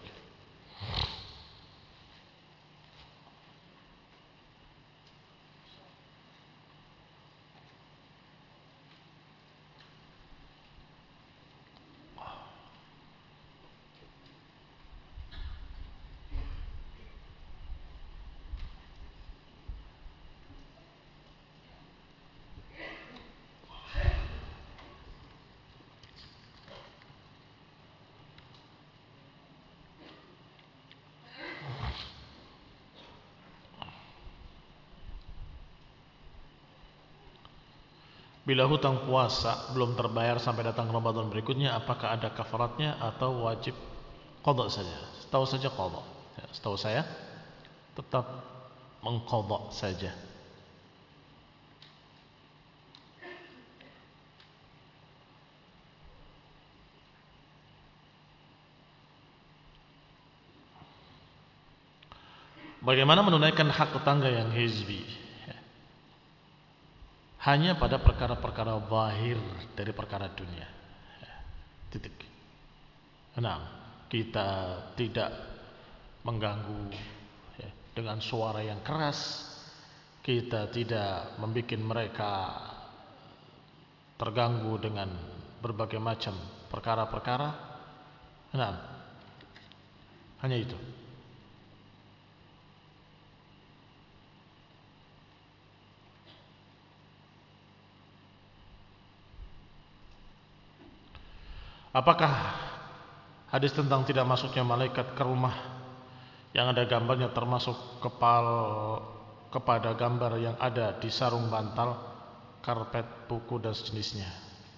Bila hutang puasa belum terbayar sampai datang Ramadan berikutnya, apakah ada kafaratnya atau wajib qadha saja? Setahu saja qadha. Ya, setahu saya tetap mengqadha saja. Bagaimana menunaikan hak tetangga yang hizbi? Hanya pada perkara-perkara zahir dari perkara dunia. Titik. Nah, kita tidak mengganggu ya, dengan suara yang keras. Kita tidak membuat mereka terganggu dengan berbagai macam perkara-perkara. Nah, hanya itu. Apakah hadis tentang tidak masuknya malaikat ke rumah yang ada gambarnya termasuk kepal kepada gambar yang ada di sarung bantal, karpet, buku dan sejenisnya?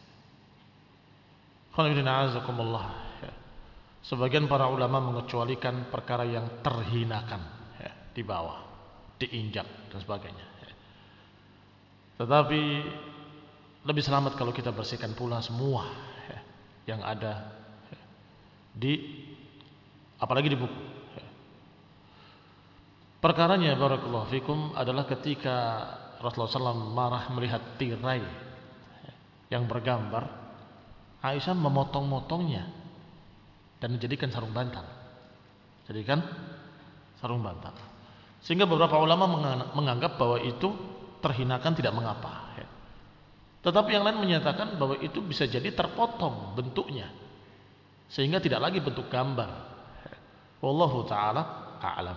Sebagian para ulama mengecualikan perkara yang terhinakan ya, di bawah, diinjak dan sebagainya. Tetapi lebih selamat kalau kita bersihkan pula semua ya, yang ada ya, di apalagi di buku. Ya. Perkaranya barakallahu fikum adalah ketika Rasulullah shallallahu alaihi wasallam marah melihat tirai ya, yang bergambar, Aisyah memotong-motongnya dan menjadikan sarung bantal. Jadikan sarung bantal. Sehingga beberapa ulama menganggap bahwa itu terhinakan tidak mengapa. Ya. Tetapi yang lain menyatakan bahwa itu bisa jadi terpotong bentuknya, sehingga tidak lagi bentuk gambar. Ya. Wallahu ta'ala a'lam.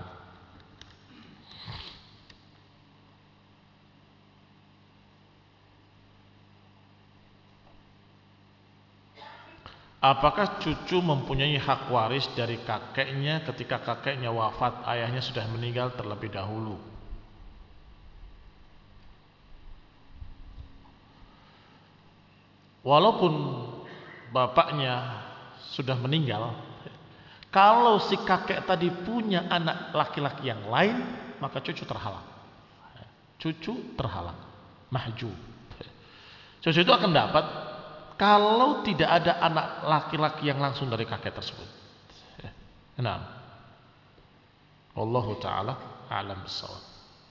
Apakah cucu mempunyai hak waris dari kakeknya ketika kakeknya wafat, ayahnya sudah meninggal terlebih dahulu? Walaupun bapaknya sudah meninggal, kalau si kakek tadi punya anak laki-laki yang lain, maka cucu terhalang. Cucu terhalang, mahjub. Cucu itu akan dapat kalau tidak ada anak laki-laki yang langsung dari kakek tersebut. Nah, Wallahu ta'ala a'lam bissawab.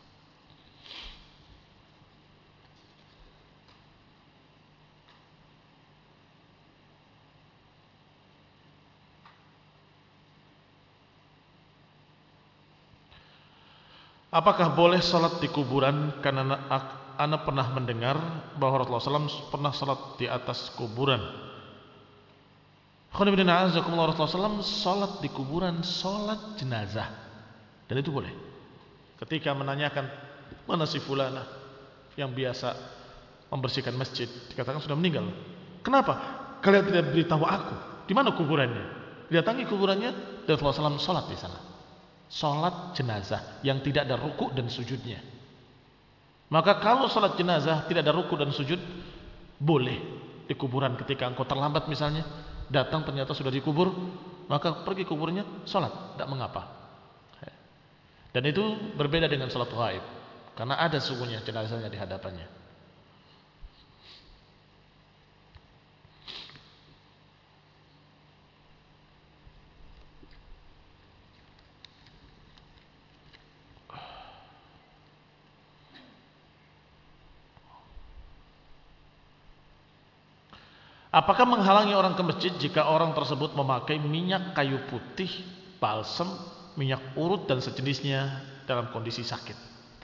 Apakah boleh salat di kuburan? Karena ana pernah mendengar bahwa Rasulullah shallallahu alaihi wasallam pernah salat di atas kuburan. Rasulullah shallallahu alaihi wasallam salat di kuburan, salat jenazah, dan itu boleh. Ketika menanyakan mana si fulana yang biasa membersihkan masjid, dikatakan sudah meninggal. Kenapa kalian tidak beritahu aku di mana kuburannya? Datangi kuburannya, dan Rasulullah shallallahu alaihi wasallam salat di sana. Salat jenazah yang tidak ada ruku dan sujudnya. Maka kalau salat jenazah tidak ada ruku dan sujud, boleh di kuburan. Ketika engkau terlambat misalnya, datang ternyata sudah dikubur, maka pergi kuburnya, salat, tidak mengapa. Dan itu berbeda dengan salat ghaib, karena ada sungguhnya jenazahnya di hadapannya. Apakah menghalangi orang ke masjid jika orang tersebut memakai minyak kayu putih, balsem, minyak urut dan sejenisnya dalam kondisi sakit?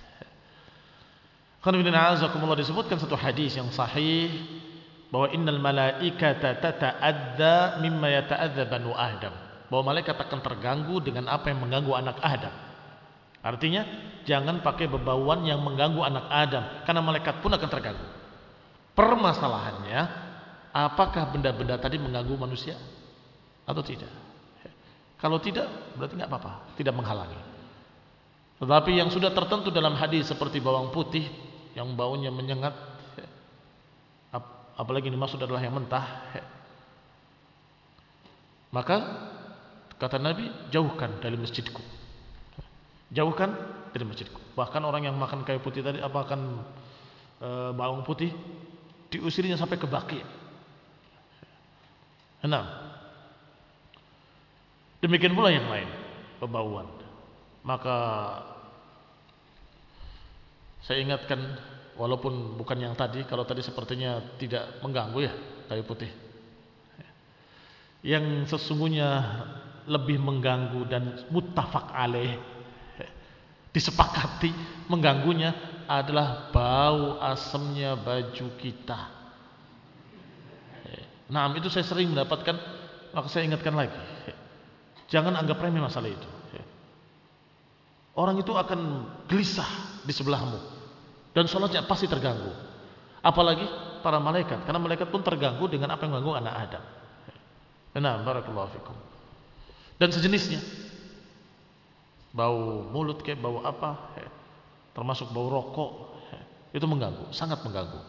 Karena disebutkan satu hadis yang sahih bahwa innal malaikata tata'adza mimma yata'adza banu Adam, bahwa malaikat akan terganggu dengan apa yang mengganggu anak Adam. Artinya jangan pakai bebauan yang mengganggu anak Adam, karena malaikat pun akan terganggu. Permasalahannya, apakah benda-benda tadi mengganggu manusia atau tidak? Kalau tidak, berarti nggak apa-apa, tidak menghalangi. Tetapi yang sudah tertentu dalam hadis seperti bawang putih yang baunya menyengat, apalagi dimaksud adalah yang mentah, maka kata Nabi, jauhkan dari masjidku. Jauhkan dari masjidku. Bahkan orang yang makan kayu putih tadi, apa akan e, bawang putih, diusirnya sampai ke Baqi'. Enam. Demikian pula yang lain, pembauan. Maka saya ingatkan, walaupun bukan yang tadi, kalau tadi sepertinya tidak mengganggu ya kayu putih. Yang sesungguhnya lebih mengganggu dan muttafaq alaih, disepakati mengganggunya adalah bau asamnya baju kita. Nah, itu saya sering mendapatkan, maka saya ingatkan lagi. Jangan anggap remeh masalah itu. Orang itu akan gelisah di sebelahmu dan sholatnya pasti terganggu. Apalagi para malaikat, karena malaikat pun terganggu dengan apa yang mengganggu anak Adam. Nah, barakallahu fikum. Dan sejenisnya, bau mulut kayak bau apa, termasuk bau rokok, itu mengganggu, sangat mengganggu.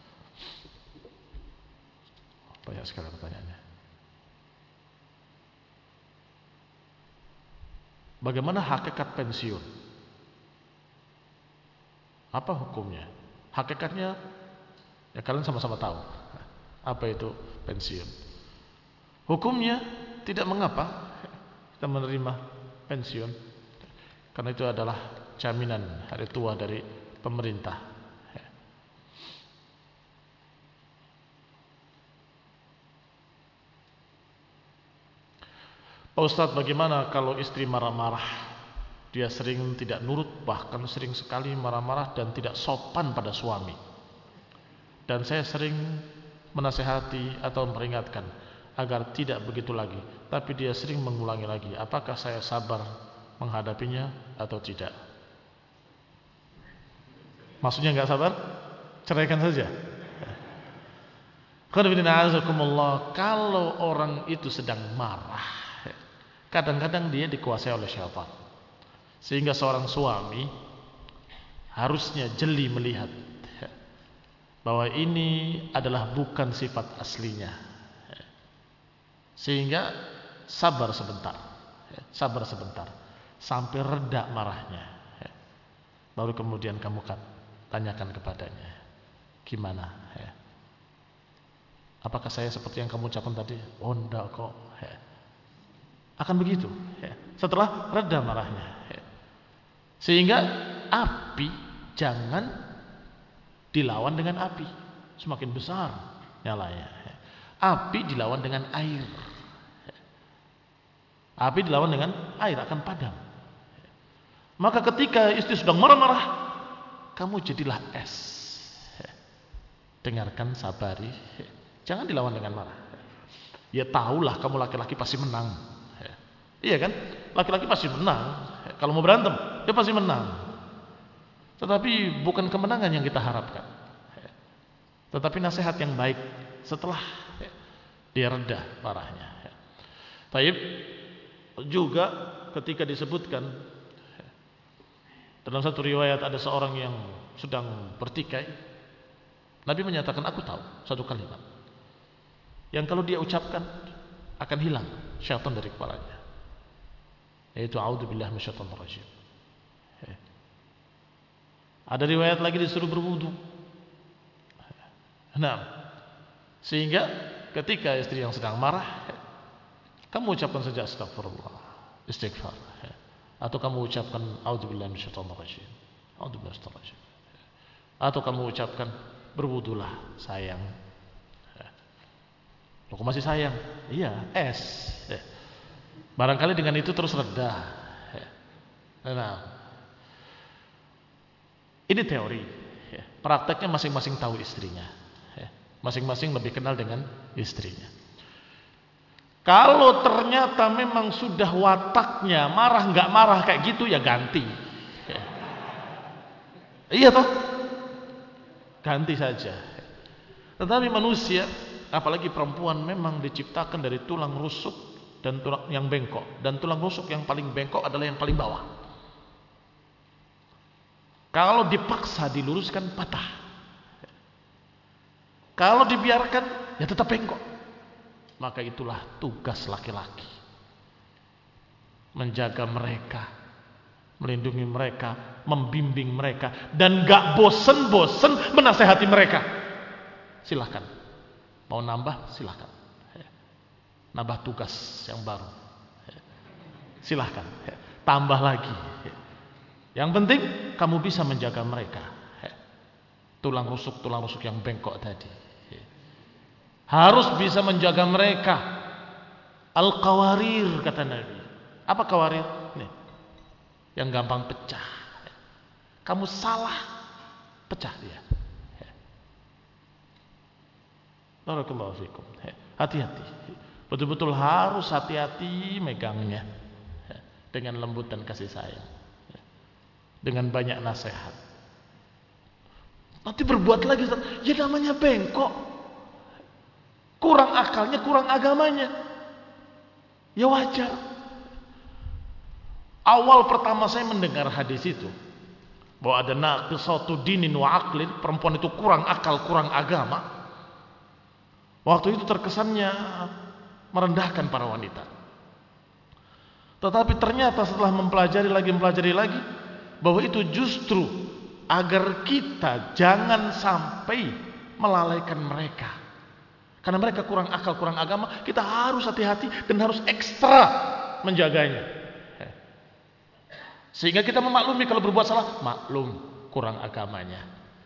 Banyak sekali pertanyaannya. Bagaimana hakikat pensiun? Apa hukumnya? Hakikatnya ya kalian sama-sama tahu. Apa itu pensiun? Hukumnya tidak mengapa kita menerima pensiun, karena itu adalah jaminan hari tua dari pemerintah. Pak Ustadz, bagaimana kalau istri marah-marah? Dia sering tidak nurut, bahkan sering sekali marah-marah dan tidak sopan pada suami. Dan saya sering menasehati atau memperingatkan agar tidak begitu lagi, tapi dia sering mengulangi lagi. Apakah saya sabar menghadapinya atau tidak? Maksudnya nggak sabar? Ceraikan saja. Kalau orang itu sedang marah, kadang-kadang dia dikuasai oleh syaitan, sehingga seorang suami harusnya jeli melihat bahwa ini adalah bukan sifat aslinya, sehingga sabar sebentar, sabar sebentar sampai reda marahnya, baru kemudian kamu kan tanyakan kepadanya, gimana, apakah saya seperti yang kamu ucapkan tadi? Oh enggak kok. Akan begitu ya, setelah reda marahnya ya. Sehingga api jangan dilawan dengan api, semakin besar nyalanya ya. Api dilawan dengan air ya. Api dilawan dengan air akan padam ya. Maka ketika istri sedang marah-marah, kamu jadilah es ya. Dengarkan, sabari ya. Jangan dilawan dengan marah ya. Ya tahulah kamu laki-laki pasti menang. Iya kan? Laki-laki pasti menang. Kalau mau berantem, dia pasti menang. Tetapi bukan kemenangan yang kita harapkan. Tetapi nasihat yang baik setelah dia reda marahnya. Baik, juga ketika disebutkan dalam satu riwayat ada seorang yang sedang bertikai, Nabi menyatakan, aku tahu satu kalimat yang kalau dia ucapkan akan hilang syaitan dari kepalanya, yaitu a'udzubillahi minasyaitonir rajim. Ada riwayat lagi disuruh berwudu. Nah, sehingga ketika istri yang sedang marah, kamu ucapkan saja astagfirullah, istighfar, atau kamu ucapkan a'udzubillahi minasyaitonir rajim, a'udzubillahi minasyaitonir rajim, atau kamu ucapkan berwudulah sayang. Loh, kok masih sayang? Iya, es. Barangkali dengan itu terus reda. Nah, ini teori. Prakteknya masing-masing tahu istrinya. Masing-masing lebih kenal dengan istrinya. Kalau ternyata memang sudah wataknya marah nggak marah kayak gitu, ya ganti. Iya toh, ganti saja. Tetapi manusia, apalagi perempuan, memang diciptakan dari tulang rusuk dan tulang yang bengkok, dan tulang rusuk yang paling bengkok adalah yang paling bawah. Kalau dipaksa diluruskan patah, kalau dibiarkan ya tetap bengkok. Maka itulah tugas laki-laki, menjaga mereka, melindungi mereka, membimbing mereka, dan gak bosen-bosen menasehati mereka. Silahkan, mau nambah silahkan, nambah tugas yang baru silahkan, tambah lagi. Yang penting kamu bisa menjaga mereka. Tulang rusuk-tulang rusuk yang bengkok tadi. Harus bisa menjaga mereka. Al-qawarir kata Nabi. Apa qawarir? Nih, yang gampang pecah. Kamu salah, pecah dia. Barakallahu fikum. Hati-hati. Betul-betul harus hati-hati megangnya. Dengan lembut dan kasih sayang. Dengan banyak nasihat. Nanti berbuat lagi, ya namanya bengkok. Kurang akalnya, kurang agamanya. Ya wajar. Awal pertama saya mendengar hadis itu, bahwa ada naqisatu dinin wa aqlin, perempuan itu kurang akal, kurang agama. Waktu itu terkesannya merendahkan para wanita. Tetapi ternyata setelah mempelajari lagi, mempelajari lagi, bahwa itu justru agar kita jangan sampai melalaikan mereka. Karena mereka kurang akal, kurang agama, kita harus hati-hati dan harus ekstra menjaganya. Sehingga kita memaklumi kalau berbuat salah, maklum kurang agamanya.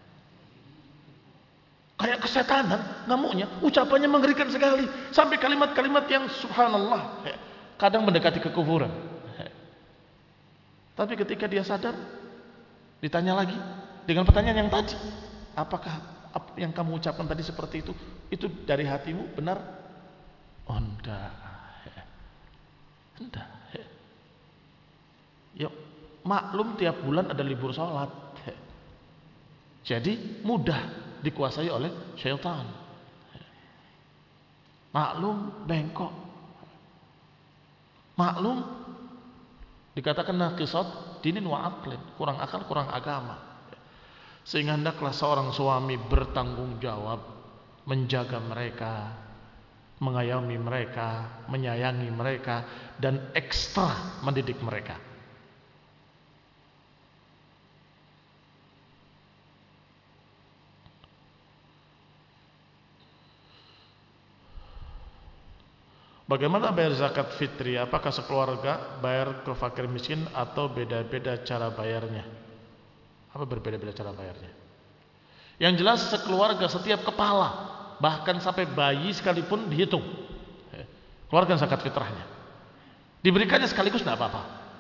Kayak kesetanan, ngamuknya, ucapannya mengerikan sekali. Sampai kalimat-kalimat yang subhanallah, kadang mendekati kekufuran. Tapi ketika dia sadar, ditanya lagi dengan pertanyaan yang tadi, apakah yang kamu ucapkan tadi seperti itu, itu dari hatimu benar? Oh enggak, enggak. Ya maklum tiap bulan ada libur sholat, jadi mudah dikuasai oleh syaitan. Maklum bengkok, maklum dikatakan naqisat dinin wa aqlin, kurang akal, kurang agama. Sehingga hendaklah seorang suami bertanggung jawab menjaga mereka, mengayomi mereka, menyayangi mereka, dan ekstra mendidik mereka. Bagaimana bayar zakat fitri? Apakah sekeluarga bayar ke fakir miskin atau beda-beda cara bayarnya? Apa berbeda-beda cara bayarnya? Yang jelas sekeluarga, setiap kepala, bahkan sampai bayi sekalipun dihitung, keluarkan zakat fitrahnya. Diberikannya sekaligus tidak apa-apa.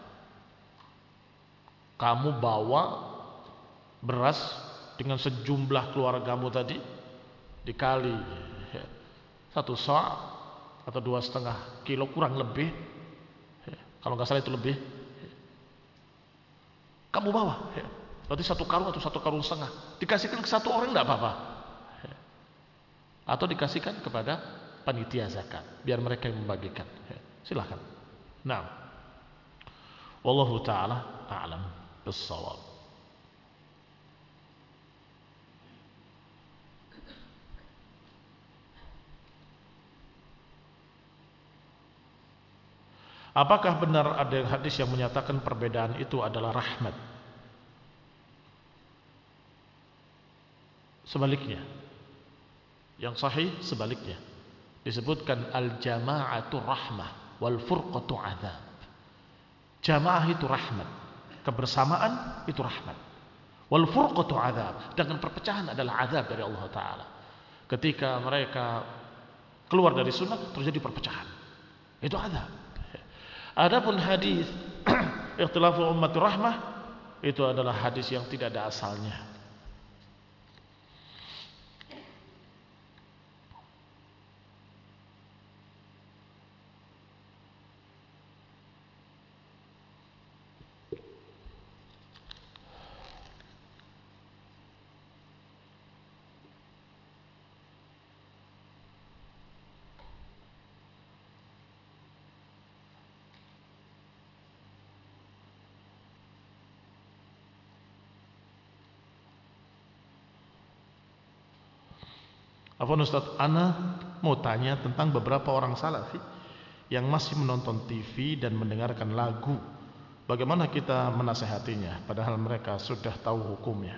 Kamu bawa beras dengan sejumlah keluargamu tadi, dikali satu sa' atau dua setengah kilo kurang lebih, kalau nggak salah itu lebih, kamu bawa, berarti satu karung atau satu karung setengah, dikasihkan ke satu orang nggak apa-apa, atau dikasihkan kepada panitia zakat biar mereka yang membagikan, silahkan. Nah, wallahu taala a'lam bis-shawab. Apakah benar ada hadis yang menyatakan perbedaan itu adalah rahmat? Sebaliknya, yang sahih sebaliknya, disebutkan al-jama'atu rahmah wal furqatu adzab. Jamaah itu rahmat, kebersamaan itu rahmat. Wal furqatu adzab, dengan perpecahan adalah azab dari Allah Taala. Ketika mereka keluar dari sunnah terjadi perpecahan, itu azab. Adapun hadis ikhtilafu ummati rahmah, itu adalah hadis yang tidak ada asalnya. Afwan Ustaz, ana mau tanya tentang beberapa orang salafi yang masih menonton T V dan mendengarkan lagu. Bagaimana kita menasehatinya padahal mereka sudah tahu hukumnya?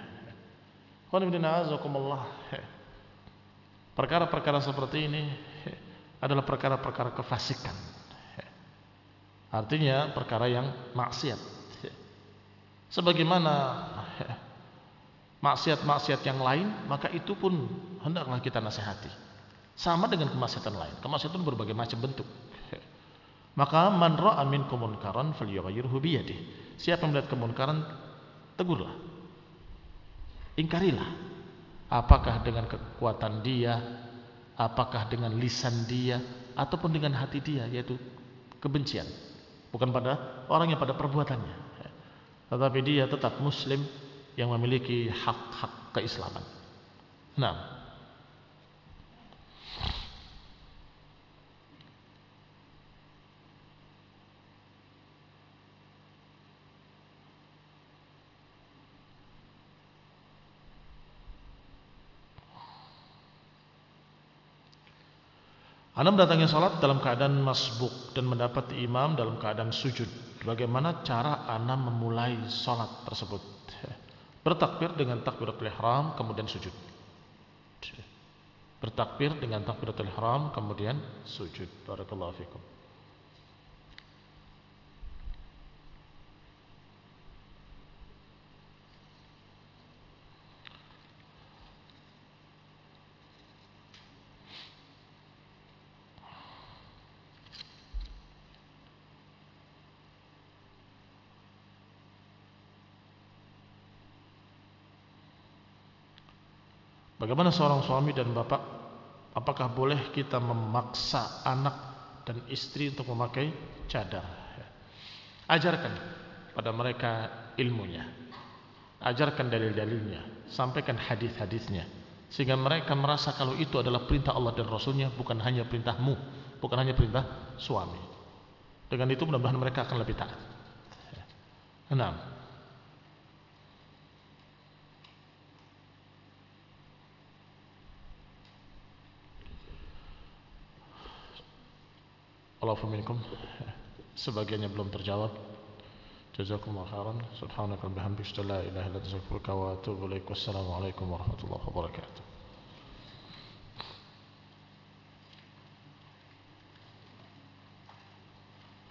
Perkara-perkara seperti ini adalah perkara-perkara kefasikan. Artinya perkara yang maksiat. Sebagaimana maksiat-maksiat yang lain, maka itu pun hendaklah kita nasihati. Sama dengan kemaksiatan lain. Kemaksiatan berbagai macam bentuk. Maka man ra'a minkum munkaran falyughayyirhu bi yadihi. Siapa yang melihat kemunkaran, tegurlah. Ingkarilah. Apakah dengan kekuatan dia, apakah dengan lisan dia, ataupun dengan hati dia, yaitu kebencian. Bukan pada orang yang pada perbuatannya, tetapi dia tetap muslim yang memiliki hak-hak keislaman. Nah, Anda mendatangi salat dalam keadaan masbuk dan mendapat imam dalam keadaan sujud. Bagaimana cara Anda memulai salat tersebut? Bertakbir dengan takbiratul ihram kemudian sujud. Bertakbir dengan takbiratul ihram kemudian sujud. Barakallahu fikum. Bagaimana seorang suami dan bapak, apakah boleh kita memaksa anak dan istri untuk memakai cadar? Ajarkan pada mereka ilmunya, ajarkan dalil-dalilnya, sampaikan hadis-hadisnya, sehingga mereka merasa kalau itu adalah perintah Allah dan Rasulnya, bukan hanya perintahmu, bukan hanya perintah suami. Dengan itu mudah-mudahan mereka akan lebih taat. Enam. Allahu minkum. Sebagiannya belum terjawab. Jazakumullahu khairan. Subhanaka wa bihamdika la ilaha illa anta astaghfiruka wa atubu ilaik. Wassalamu alaikum warahmatullahi wabarakatuh.